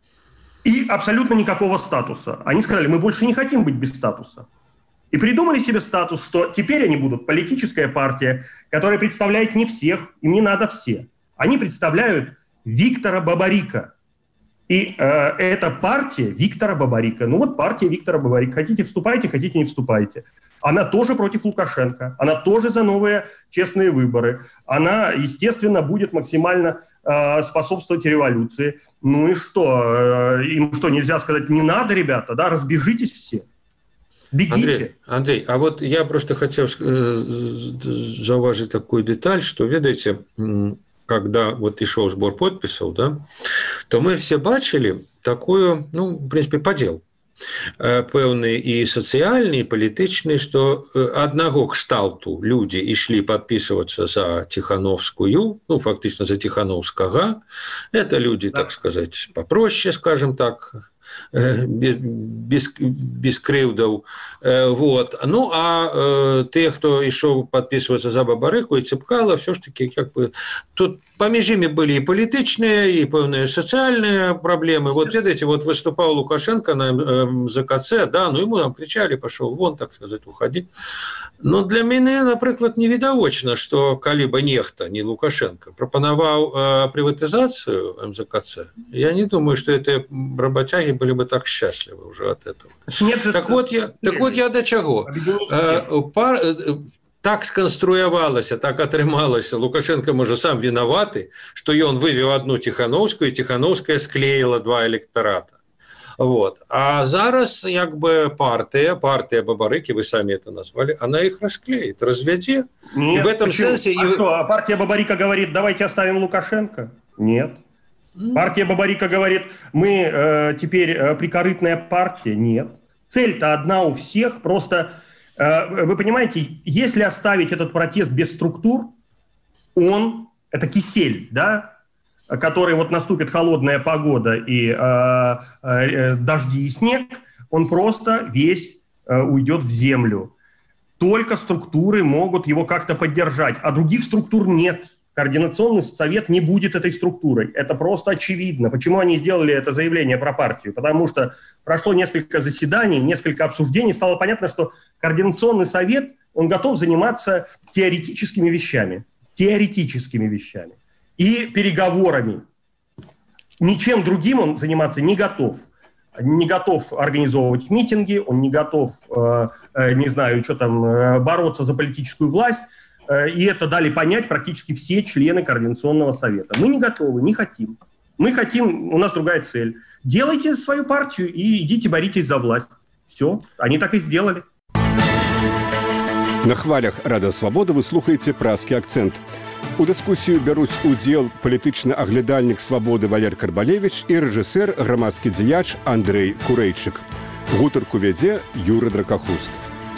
И абсолютно никакого статуса. Они сказали, мы больше не хотим быть без статуса. И придумали себе статус, что теперь они будут политическая партия, которая представляет не всех, им не надо все. Они представляют Виктора Бабарика. И это партия Виктора Бабарика. Ну вот партия Виктора Бабарика. Хотите вступайте, хотите не вступайте. Она тоже против Лукашенко. Она тоже за новые честные выборы. Она, естественно, будет максимально способствовать революции. Ну и что? Им что, нельзя сказать, не надо, ребята, да? Разбежитесь все. Бегите. Андрей, а вот я просто хотел зауважить такую деталь, что, видите, когда вот ішоў збор подпісаў, да, то мы все бачылі такую, ну, в принципе, падзел пэўны і сацыяльны, і палітычны, што аднаго кшталту людзі ішлі падпісвацца за Тихановскую, ну, фактычна за Тихановскага. Это люди, так сказать, попроще, скажем так, без крыўдаў. Вот. Ну, а те, хто ішоў падпісвацца за Бабарыку і Цепкала, все ж таки, как бы, тут паміж імі былі і палітычныя, і пэўныя сацыяльныя праблемы. Вот, ведаеце, вот выступаў Лукашенко на МЗКЦ, да, ну, ему там кричали, пошел вон, так сказать, уходи. Но для мяне, напрыклад, невідавочна, што калі бы нехта, не Лукашенко, прапанаваў прыватызацыю МЗКЦ, я не думаю, что это работяги были бы так счастливы уже от этого. Так вот я до чего? Так сконструявалася, так атрымалася. Лукашенко, можа, сам вінаваты, што ён вывеў одну Тихановскую, і Тихановская склеила 2 электората. Вот. А зараз як бы партия Бабарыки, вы сами это назвали, она их расклеит, разведе. Нет, и в этом сенсе... А партия Бабарика говорит, давайте оставим Лукашенко? Нет. Партия Бабарика говорит, мы теперь прикорытная партия? Нет. Цель-то одна у всех, просто, вы понимаете, если оставить этот протест без структур, он, это кисель, да, который вот наступит холодная погода и дожди и снег, он просто весь уйдет в землю. Только структуры могут его как-то поддержать, а других структур нет. Координационный совет не будет этой структурой. Это просто очевидно. Почему они сделали это заявление про партию? Потому что прошло несколько заседаний, несколько обсуждений, стало понятно, что координационный совет, он готов заниматься теоретическими вещами. И переговорами. Ничем другим он заниматься не готов. Не готов организовывать митинги, он не готов, не знаю, что там, бороться за политическую власть. И это дали понять практически все члены Координационного совета. Мы не готовы, не хотим. Мы хотим, у нас другая цель. Делайте свою партию и идите боритесь за власть. Все, они так и сделали. На хвалях Радыё Свабода вы слухаеце празкі акцэнт. У дыскусію бяруць удзел палітычны аглядальнік Свабоды Валер Карбалевіч і рэжысэр, грамадскі дзеяч Андрэй Курэйчык. Гутарку вядзе Юры Дракахуст.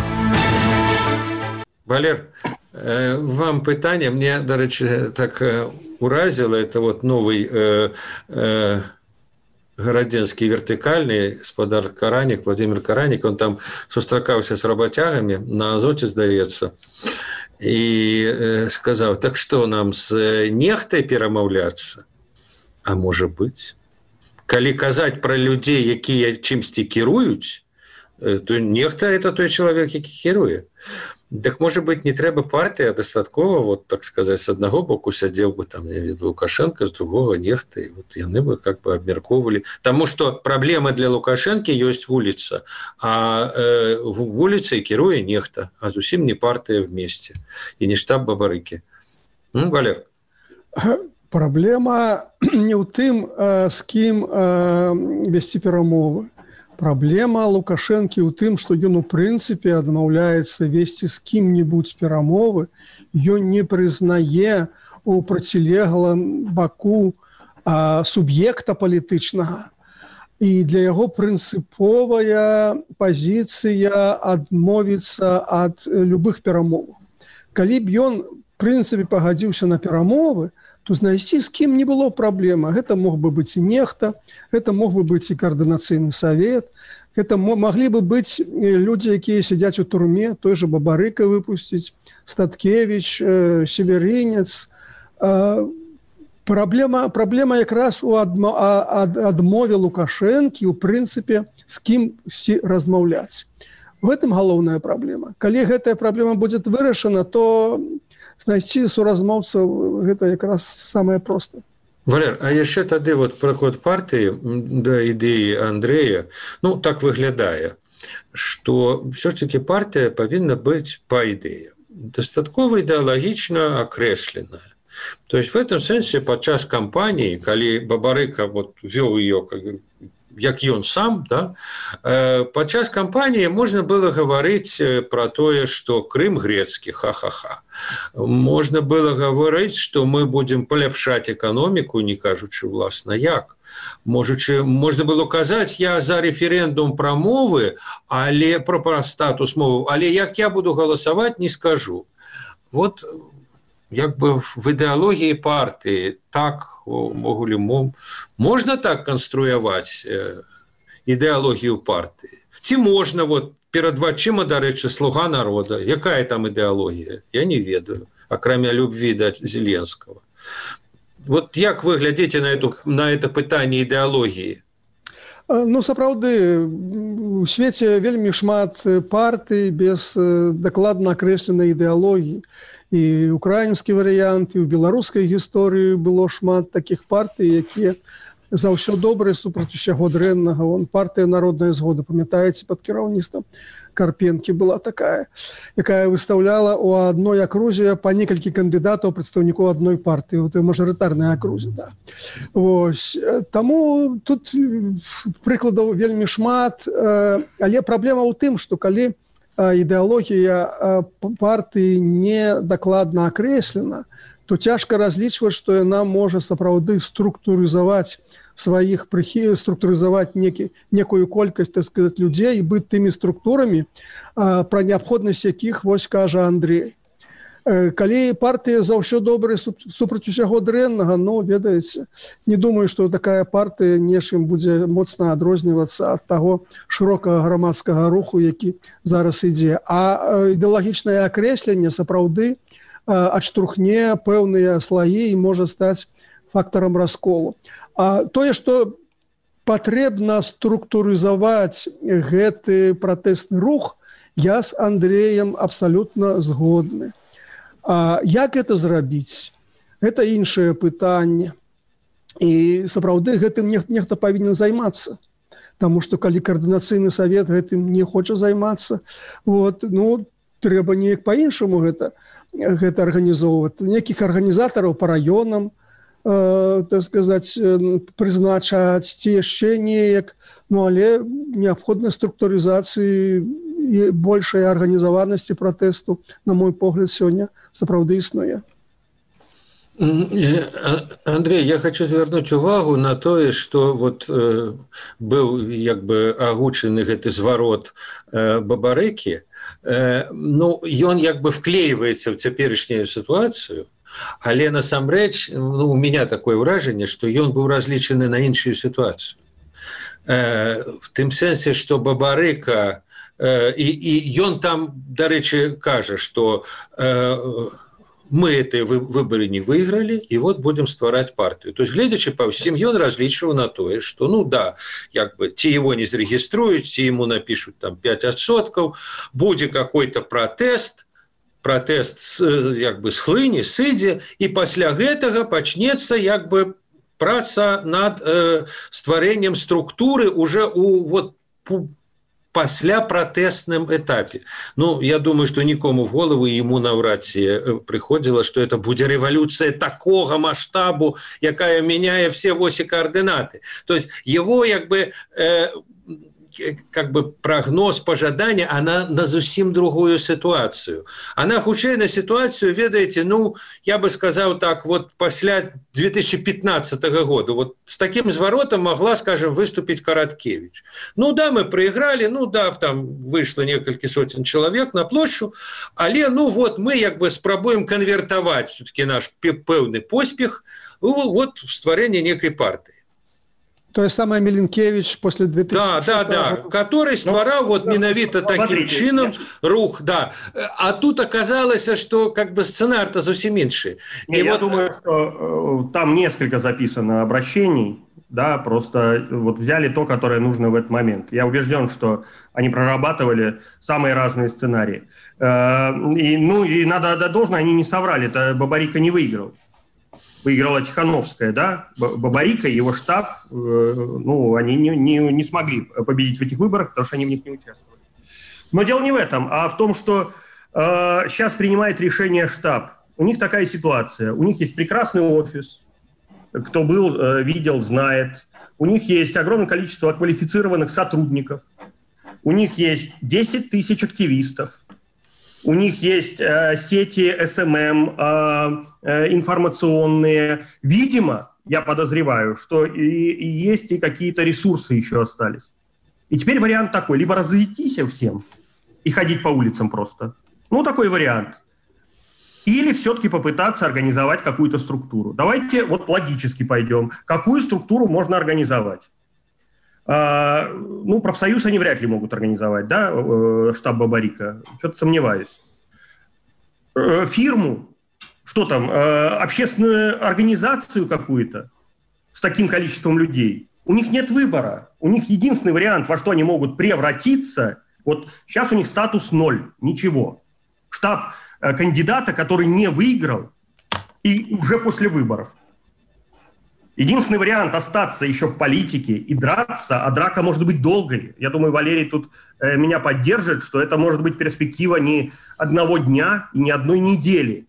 Валер, вам пытанне, мне, дарэчы, так уразило, это вот новый гарадзенскі вертыкальны спадар Каранік, Владимир Каранік, он там сустракаўся з работягамі на Азоце, здаецца, і сказаў, так што нам з нехтай перамаўляцца? А можа быць? Калі казаць пра людзей, якія чымсьці кіруюць, то нехта это той чалавек, які кіруе. Так, можа быць, не трэба партыя, а дастаткова, вот, так сказаць, з аднаго боку сядзеў бы там, я ведаю, Лукашенко, з другога нехта, і вот яны бы как бы абмяркоўвалі. Таму што праблема для Лукашэнкі ёсць вуліца, а вуліцай кіруе нехта, а зусім не партыя вместе, і не штаб Бабарыкі. Валер? Праблема не ў тым, з кім весці перамовы. Праблема Лукашэнкі ў тым, што ён у прынцыпе адмаўляецца весці з кім-небудзь перамовы, ён не прызнае у процілеглым баку суб'екта палітычнага. І для яго прынцыповая пазіцыя адмовіцца ад любых перамоваў. Калі б ён, в прынцыпе, пагадзіўся на перамовы, то знайсці з кім не было праблема. Гэта мог бы быць і нехта, гэта мог бы быць і координацыйны савет, гэта маглі бы быць людзі, якія сядзяць у турме, той же Бабарыка выпусціць, Статкевич, Северинец. Праблема якраз у адмове Лукашэнкі, у прынцыпе, з кім размаўляць. У гэтым галоўная праблема. Калі гэтая праблема будзе вырашана, то знайсці суразмоўцаў гэта якраз самае простае. Валер, а яшчэ тады вот прыход партыі да ідэі Андрэя, ну, так выглядае, што ўсё ж такі партыя павінна быць па ідэі. Дастаткова ідэалагічна акрэсленая. То есть в этом сэнсе падчас кампаніі, калі Бабарыка вот вёў её, як ён сам, да, падчас кампаніі можна было гаварыць пра тое, што Крым грецкі, ха-ха-ха. Можна было гаварыць, што мы будзем паляпшаць эканоміку, не кажучы ўласна як. Можна было казаць, я за рэферэндум пра мовы, але пра статус мовы, але як я буду галасаваць, не скажу. Вот як бы в ідэалогіі партыі так могулі можна так канструяваць ідэалогію партыі? Ці можна вот перад вачыма, дарэчы, слуга народа? Якая там ідэалогія? Я не ведаю, акрамя любві да Зеленскага. Вот як вы глядзіце на это пытанне ідэалогіі? Ну, сапраўды, у свеце вельмі шмат партый без дакладна акрэсленай ідэалогіі. І украінскі варыянт, і ў беларускай гісторыі было шмат такіх партый, якія за ўсё добрае супраць усяго дрэннага. Вон партыя народная згода, памятаеце, пад кіраўніцтвам Карпенкі была такая, якая выстаўляла ў адной акрузе па некалькі кандыдатаў прадстаўнікоў адной партыі, у той мажарытарнай акрузе, да. Вось. Таму тут прыкладаў вельмі шмат, але праблема ў тым, што калі ідэалогія партыі не дакладна акрэслена, то цяжка разлічваць, што яна можа сапраўды структурызаваць сваіх структурызаваць некую колькасць, так сказаць, людзей і быць тымі структурамі, пра неабходнасць якіх вось кажа Андрей. Калі партыя за ўсё добрае супраць усяго дрэннага, ну, ведаеце, не думаю, што такая партыя нечым будзе моцна адрознівацца ад таго шырокага грамадскага руху, які зараз ідзе. А ідэалагічнае акрэсленне сапраўды адштурхне пэўныя слаі і можа стаць фактарам расколу. А тое, што патрэбна структурызаваць гэты пратэсны рух, я з Андрэем абсалютна згодны. А як гэта зрабіць? Гэта іншае пытанне. І сапраўды гэтым нехта павінен займацца. Таму што калі координацыйны савет гэтым не хоча займацца, вот, ну, трэба неяк па-іншаму гэта арганізоўваць. Некіх арганізатараў па раёнам, так сказаць, прызначаць, ці яшчэ неяк, ну, але неабходнай структурызацыі і большай арганізаванасці пратэсту, на мой погляд, сёння сапраўды існуе. Андрей, я хочу звярнуць увагу на тое, што вот быў як бы агучаны гэты зварот Бабарыкі. Ну, ён як бы вклеиваецца ў цяперашнюю сітуацыю, але насамрэч, ну, у меня такое ўражанне, што ён быў разлічаны на іншую сітуацыю. В тым сэнсе, што Бабарыка і ён там, дарэчы, кажа, што мы эти выборы не выиграли, и вот будем ствараць партию. То есть, глядячи по всем, он различивал на то, что, ну да, как бы, те его не зарегиструют, те ему напишут там 5%, будет какой-то протест как бы схлыне, сыдзе, и после этого начнется как бы праца над стварением структуры уже у вот пасля пратэсным этапе. Ну, я думаю, что никому в голову ему навряд приходило, что это будет революция такого масштабу, якая меняет все оси координаты. То есть его как бы прогноз пожадания, она на зусім другую ситуацию. Она худшая на ситуацию, ведаете, ну, я бы сказал так, вот после 2015 года, вот с таким зворотом могла, скажем, выступить Короткевич. Ну да, мы проиграли, ну да, там вышло несколько сотен человек на площадь, але, ну вот, мы как бы спробуем конвертовать все-таки наш певный поспех вот в створение некой партии. То есть самое Миленкевич после 2006 Да, который створал вот менавіта таким чином рух, да. А тут оказалось, что как бы сценарий-то совсем меньше. Я думаю, что там несколько записано обращений, да, просто вот взяли то, которое нужно в этот момент. Я убежден, что они прорабатывали самые разные сценарии. И надо отдать должное, они не соврали, это Бабарико не выиграл. Выиграла Тихановская, да, Бабарико, его штаб, ну, они не смогли победить в этих выборах, потому что они в них не участвовали. Но дело не в этом, а в том, что сейчас принимает решение штаб. У них такая ситуация, у них есть прекрасный офис, кто был, видел, знает. У них есть огромное количество квалифицированных сотрудников, у них есть 10 тысяч активистов. У них есть сети СММ, информационные. Видимо, я подозреваю, что и есть и какие-то ресурсы еще остались. И теперь вариант такой. Либо разойтись всем и ходить по улицам просто. Ну, такой вариант. Или все-таки попытаться организовать какую-то структуру. Давайте вот логически пойдем. Какую структуру можно организовать? Ну, профсоюз они вряд ли могут организовать, да, штаб Бабарико. Что-то сомневаюсь. Фирму, что там, общественную организацию какую-то с таким количеством людей. У них нет выбора. У них единственный вариант, во что они могут превратиться. Вот сейчас у них статус 0, ничего. Штаб кандидата, который не выиграл, и уже после выборов. Единственный вариант остаться еще в политике и драться, а драка может быть долгой. Я думаю, Валерий тут меня поддержит, что это может быть перспектива не одного дня и не одной недели.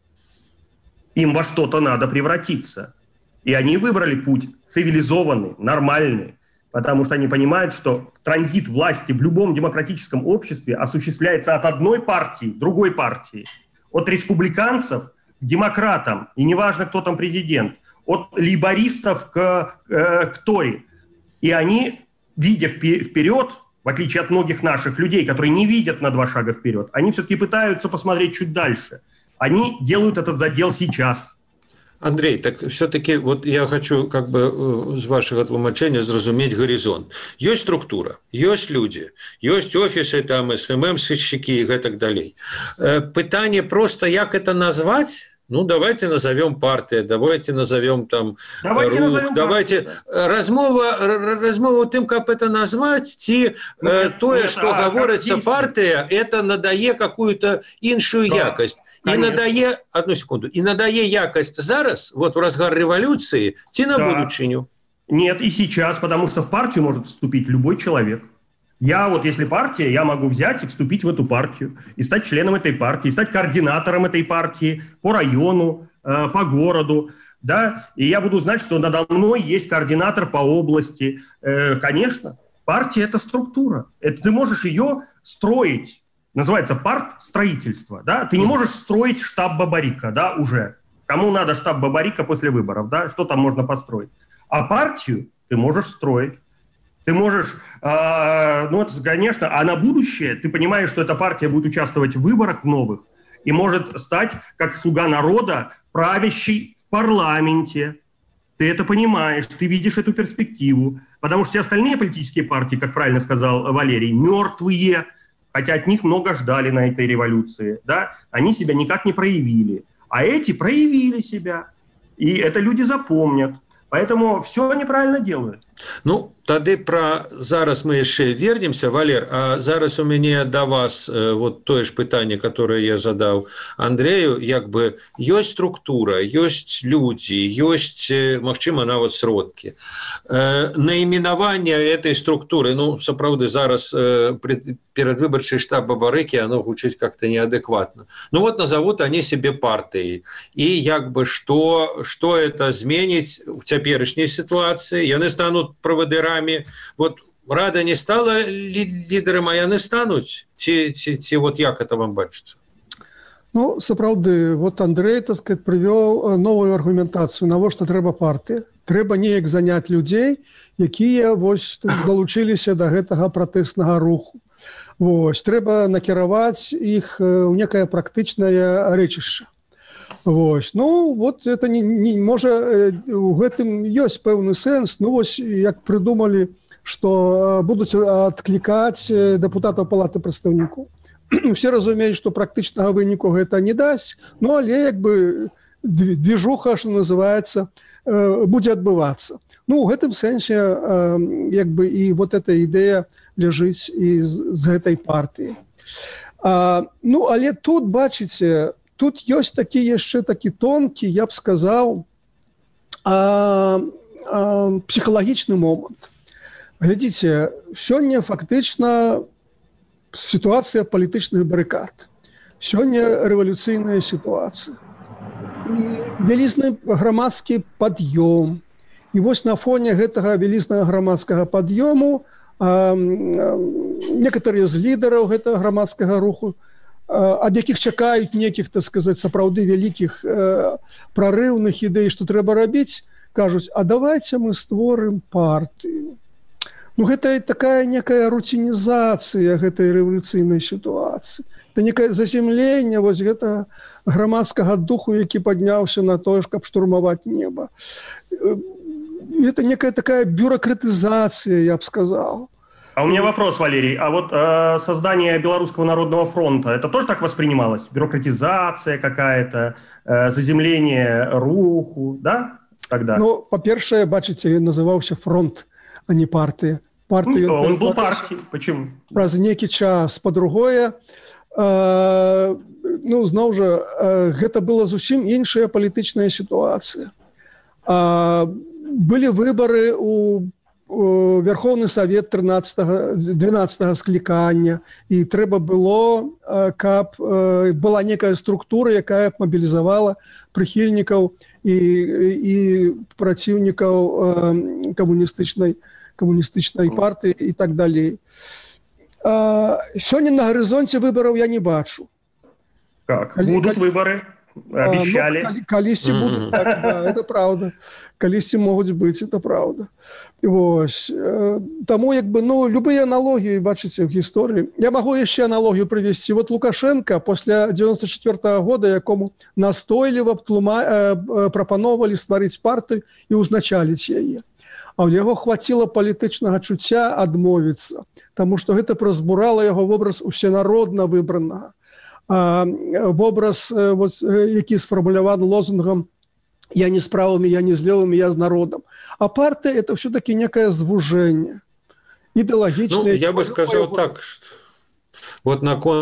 Им во что-то надо превратиться. И они выбрали путь цивилизованный, нормальный, потому что они понимают, что транзит власти в любом демократическом обществе осуществляется от одной партии к другой партии. От республиканцев к демократам, и неважно, кто там президент, от лейбористов к Тори. И они, видя вперед, в отличие от многих наших людей, которые не видят на 2 шага вперед, они все-таки пытаются посмотреть чуть дальше. Они делают этот задел сейчас. Андрей, так все-таки вот я хочу как бы с вашего тлумачения зразуметь горизонт. Есть структура, есть люди, есть офисы, там, СММ, сыщики и так далее. Питание просто, как это назвать? Ну, давайте назовем партия, давайте назовем там рух, давайте размова тем, как это назвать, то, что говорится партия, это надае какую-то иншую якость. И надае, одну секунду, и надае якость зараз, вот в разгар революции, на будущее. Нет, и сейчас, потому что в партию может вступить любой человек. Я вот, если партия, я могу взять и вступить в эту партию, и стать членом этой партии, и стать координатором этой партии по району, по городу, да, и я буду знать, что надо мной есть координатор по области. Конечно, партия – это структура, это ты можешь ее строить, называется партстроительство, да, ты не можешь строить штаб Бабарико, да, уже. Кому надо штаб Бабарико после выборов, да, что там можно построить? А партию ты можешь строить. Ты можешь, ну это, конечно, а на будущее ты понимаешь, что эта партия будет участвовать в выборах новых и может стать, как слуга народа, правящей в парламенте. Ты это понимаешь, ты видишь эту перспективу. Потому что все остальные политические партии, как правильно сказал Валерий, мертвые, хотя от них много ждали на этой революции. Да? Они себя никак не проявили. А эти проявили себя. И это люди запомнят. Поэтому все они правильно делают. Ну, тады пра зараз мы яшчэ вернемся, Валер, а зараз у мяне да вас вот тое ж пытанне, которое я задаў Андрею, як бы ёсць структура, ёсць людзі, ёсць, магчыма, нават сродкі. Наименаванне этой структуры, ну, сапраўды зараз перадвыбарчы штаб Бабарыкі, оно гучыць как-то неадекватно. Ну вот назовут они себе партией. И як бы что это зменіць в цяперашняй ситуации? Яны станут правадырамі. Вот Рада не стала лідерам, а яны стануць? Ці вот як это вам бачыцца? Ну, сапраўды, вот Андрей, так сказать, прывёў новую аргументацыю, навошта трэба партыя. Трэба неяк заняць людзей, якія вось далучыліся да гэтага пратэснага руху. Вось, трэба накіраваць іх ў некае практычнае рэчышча. Вось. Ну, вот это можа, у гэтым ёсць пэўны сэнс. Ну, вось, як прыдумалі, што будуць адклікаць дэпутатаў палаты прадстаўнікоў. Усе разумеюць, што практычнага выніку гэта не дасць, ну, але як бы движуха, што называецца, будзе адбывацца. Ну, у гэтым сэнсе як бы і вот эта ідэя ляжыць і з гэтай партыі. Ну, але тут, бачыце, тут ёсць такі яшчэ такі тонкі, я б сказаў, псіхалагічны момант. Глядзіце, сёння фактычна сітуацыя палітычных барыкад. Сёння рэвалюцыйная сітуацыя. Вялізны грамадскі пад'ём. І вось на фоне гэтага вялізнага грамадскага пад'ёму некаторыя з лідараў гэтага грамадскага руху, ад якіх чакаюць некіх, так сказаць, сапраўды вялікіх прарыўных ідэй, што трэба рабіць, кажуць, а давайте мы створым партыю. Ну, гэта такая некая рутинізацыя гэтай рэвалюцыйнай сітуацыі. Это некае заземленне вось гэтага грамадскага духу, які падняўся на тое, каб штурмаваць неба. Это некая такая бюрократизация, я бы сказал. А у меня вопрос, Валерий. А вот создание Белорусского народного фронта, это тоже так воспринималось? Бюрократизация какая-то, заземление руху, да? Тогда? Ну, по-перше, бачите, назывался фронт, а не партия. Партию он был партией. Почему? Раз некий час. По-другое, ну, зноў жа, гэта была зусім іншая палітычная сітуацыя. Былі выборы у Верховный Совет 12 склікання, і трэба было, каб была некая структура, якая б мабілізавала прыхільнікаў і праціўнікаў камуністычнай партыі і так далей. Сёння на гарызонце выбораў я не бачу. Как? Будут выборы? Обещали. Ну, колись будут, так, да, это правда. Колись могут быть, это правда. Вось. Тому, як бы, ну, любые аналогии, бачите, в истории. Я могу еще аналогию привести. Вот Лукашенко после 94 года, якому настойливо пропановали створить партию и узначалить ее. А у яго хватило палітычнага чуцця адмовіцца, тому что гэта разбурало яго вобраз усенародна выбранага. Вобраз, вот, які сформуляван лозунгом «Я не с правыми, я не с левыми, я с народом». А партия – это все-таки некое звужение, идеологичное. Ну, я бы сказал так, что вот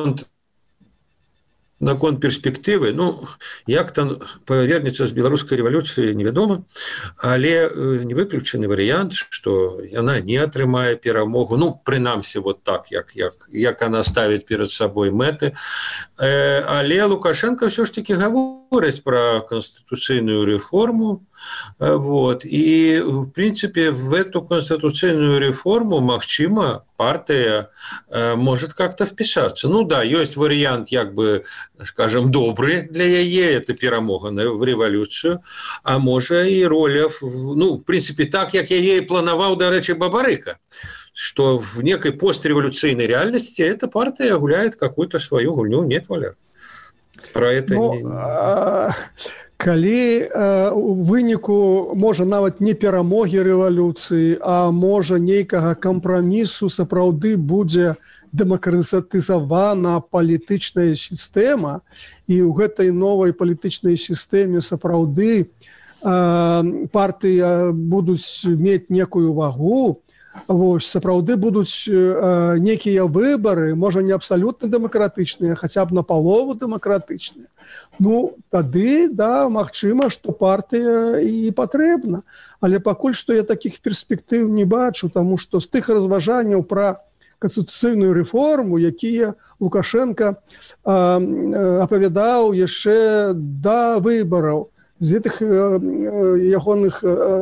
наконт перспектывы, ну, як-то павернецца з беларускай рэвалюцыі невядома, але не выключаны варыянт, што яна не атрымае перамогу, ну, прынамсі вот так, як она ставіць перад сабой мэты. Але Лукашенко ўсё ж таки гаворыць пра канстытуцыйную рэформу, вот, и, в принципе, в эту конституционную реформу, магчыма, партия может как-то вписаться. Ну да, есть вариант, как бы, скажем, добрый для яе, это перамога в революцию, а может и роля, ну, в принципе, так, как яе и планаваў, до речи, Бабарыка, что в некой постреволюционной реальности эта партия гуляет какую-то свою гульню, нет, Валер? Про это калі у выніку можа нават не перамогі рэвалюцыі, а можа нейкага кампрамісу сапраўды будзе дэмакратызавана палітычная сістэма, і ў гэтай новай палітычнай сістэме сапраўды партыі будуць мець некую вагу, сапраўды будуць некія выбары, можа не абсалютна дэмакратычныя, хаця б напалову дэмакратычныя. Тады, да, магчыма, што партыя і патрэбна. Але пакуль што я такіх перспектыў не бачу, таму што з тых разважанняў пра канстытуцыйную рэформу, якія Лукашенко апавядаў яшчэ да выбараў, з гэтых ягоных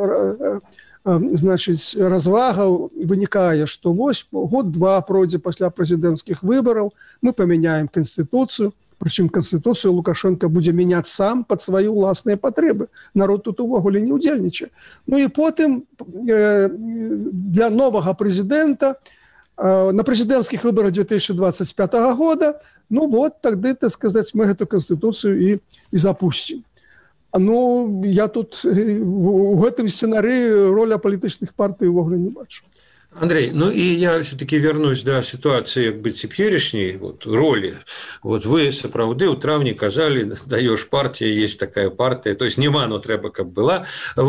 развагаў вынікае, што вось год-два пройдзе пасля прэзідэнцкіх выбараў, мы памяняем канстытуцыю, прычым канстытуцыю Лукашенко будзе мяняць сам пад свае ўласныя патрэбы. Народ тут увогуле не ўдзельнічае. І потым для новага прэзідэнта на прэзідэнцкіх выбарах 2025 года, тады, так сказаць, мы гэту канстытуцыю і запусцім. Я тут у гэтым сцэнарыі роля палітычных партый увогуле не бачу. Андрей, и я все-таки вернусь до ситуации как бы теперешней роли. Вы, сапраўды, у травні казали, даешь партия, есть такая партия, то есть нема, но трэба, как была.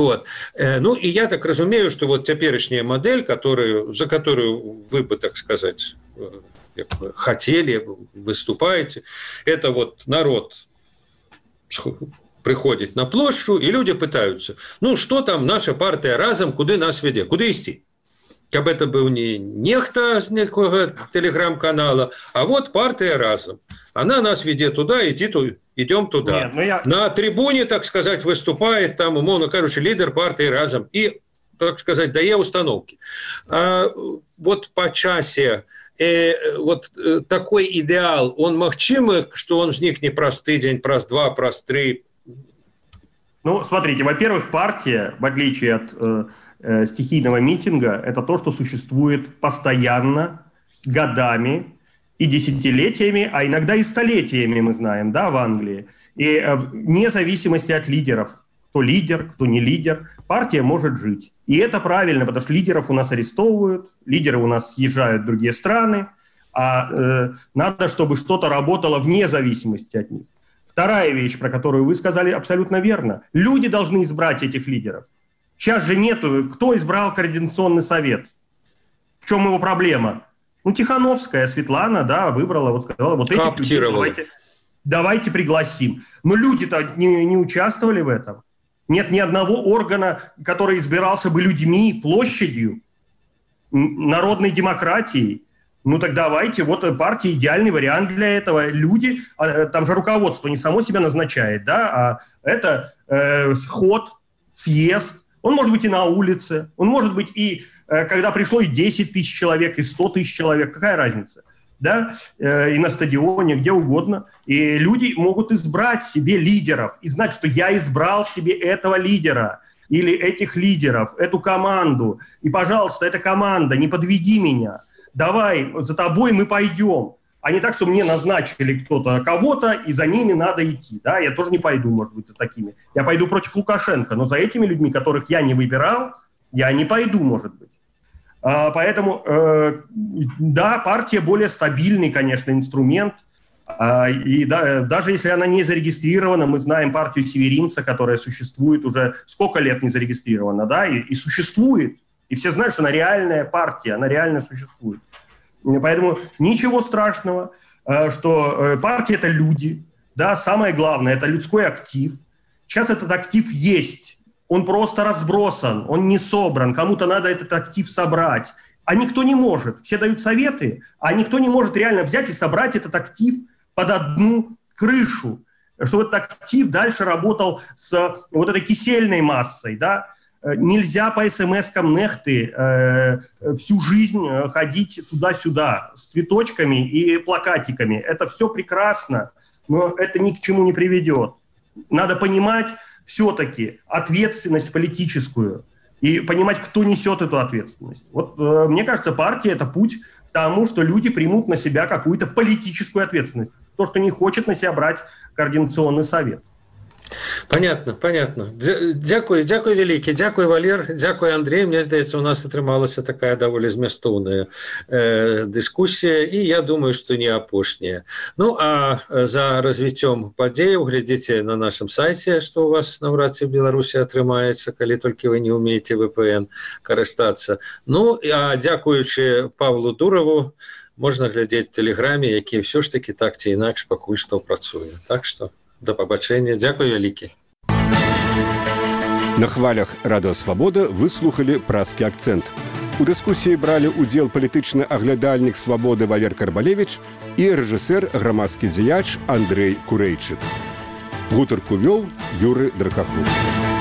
И я так разумею, что теперешняя модель, за которую вы бы, так сказать, хотели, выступаете, это народ приходит на площадь, и люди пытаются, что там наша партия разом, куда нас ведет, куда идти? Каб это был не нехта с некого телеграм-канала, а партия разом. Она нас ведет туда, идем туда. На трибуне, так сказать, выступает там, умовно, лидер партии разом и, так сказать, дае установки. А по часе такой идеал, он магчымы, что он возникне праз тыдзень, праз два, праз три? Смотрите, во-первых, партия, в отличие от стихийного митинга, это то, что существует постоянно, годами и десятилетиями, а иногда и столетиями, мы знаем, да, в Англии. И вне зависимости от лидеров, кто лидер, кто не лидер, партия может жить. И это правильно, потому что лидеров у нас арестовывают, лидеры у нас съезжают в другие страны, а надо, чтобы что-то работало вне зависимости от них. Вторая вещь, про которую вы сказали абсолютно верно. Люди должны избрать этих лидеров. Сейчас же нету. Кто избрал Координационный совет? В чем его проблема? Тихановская Светлана, да, выбрала, сказала, этих людей давайте пригласим. Но люди-то не участвовали в этом. Нет ни одного органа, который избирался бы людьми, площадью, народной демократией. Так давайте, партия идеальный вариант для этого. Люди, там же руководство не само себя назначает, да, а это сход, съезд. Он может быть и на улице, он может быть и когда пришло и 10 тысяч человек, и 100 тысяч человек, какая разница, да, и на стадионе, где угодно. И люди могут избрать себе лидеров и знать, что я избрал себе этого лидера или этих лидеров, эту команду. И, пожалуйста, эта команда, не подведи меня. Давай, за тобой мы пойдем. А не так, что мне назначили кто-то кого-то, и за ними надо идти. Да? Я тоже не пойду, может быть, за такими. Я пойду против Лукашенко, но за этими людьми, которых я не выбирал, я не пойду, может быть. Поэтому, да, партия более стабильный, конечно, инструмент. И даже если она не зарегистрирована, мы знаем партию Северинца, которая существует уже сколько лет не зарегистрирована, да, и существует. И все знают, что она реальная партия, она реально существует. Поэтому ничего страшного, что партия – это люди. Да, самое главное – это людской актив. Сейчас этот актив есть. Он просто разбросан, он не собран. Кому-то надо этот актив собрать. А никто не может. Все дают советы, а никто не может реально взять и собрать этот актив под одну крышу. Чтобы этот актив дальше работал с этой кисельной массой, да. Нельзя по смс-кам нехты всю жизнь ходить туда-сюда с цветочками и плакатиками. Это все прекрасно, но это ни к чему не приведет. Надо понимать все-таки ответственность политическую и понимать, кто несет эту ответственность. Мне кажется, партия – это путь к тому, что люди примут на себя какую-то политическую ответственность. То, что не хочет на себя брать Координационный совет. Понятно. Дзякуй вялікі, дзякуй, Валер, дзякуй, Андрей. Мне здаецца, у нас атрымалася такая даволі змястоўная дыскусія, і я думаю, што не апошняя. Ну, а за развіццём падзеяў глядзіце на нашым сайце, што у вас наўрад ці в Беларусі атрымаецца, калі толькі вы не умееце VPN карыстацца. Ну, а дзякуючы Павлу Дурову можна глядзець в Тэлеграме, які ўсё ж такі так ці інакш пакуль што працуе. Так што да пабачэння. Дзякуй вялікі. На хвалях Радыё Свабода вы слухалі празкі акцэнт. У дыскусіі бралі ўдзел палітычны аглядальнік Свабоды Валер Карбалевіч і рэжысэр, грамадскі дзеяч Андрей Курэйчык. Гутарку вёў Юры Дракахрустаў.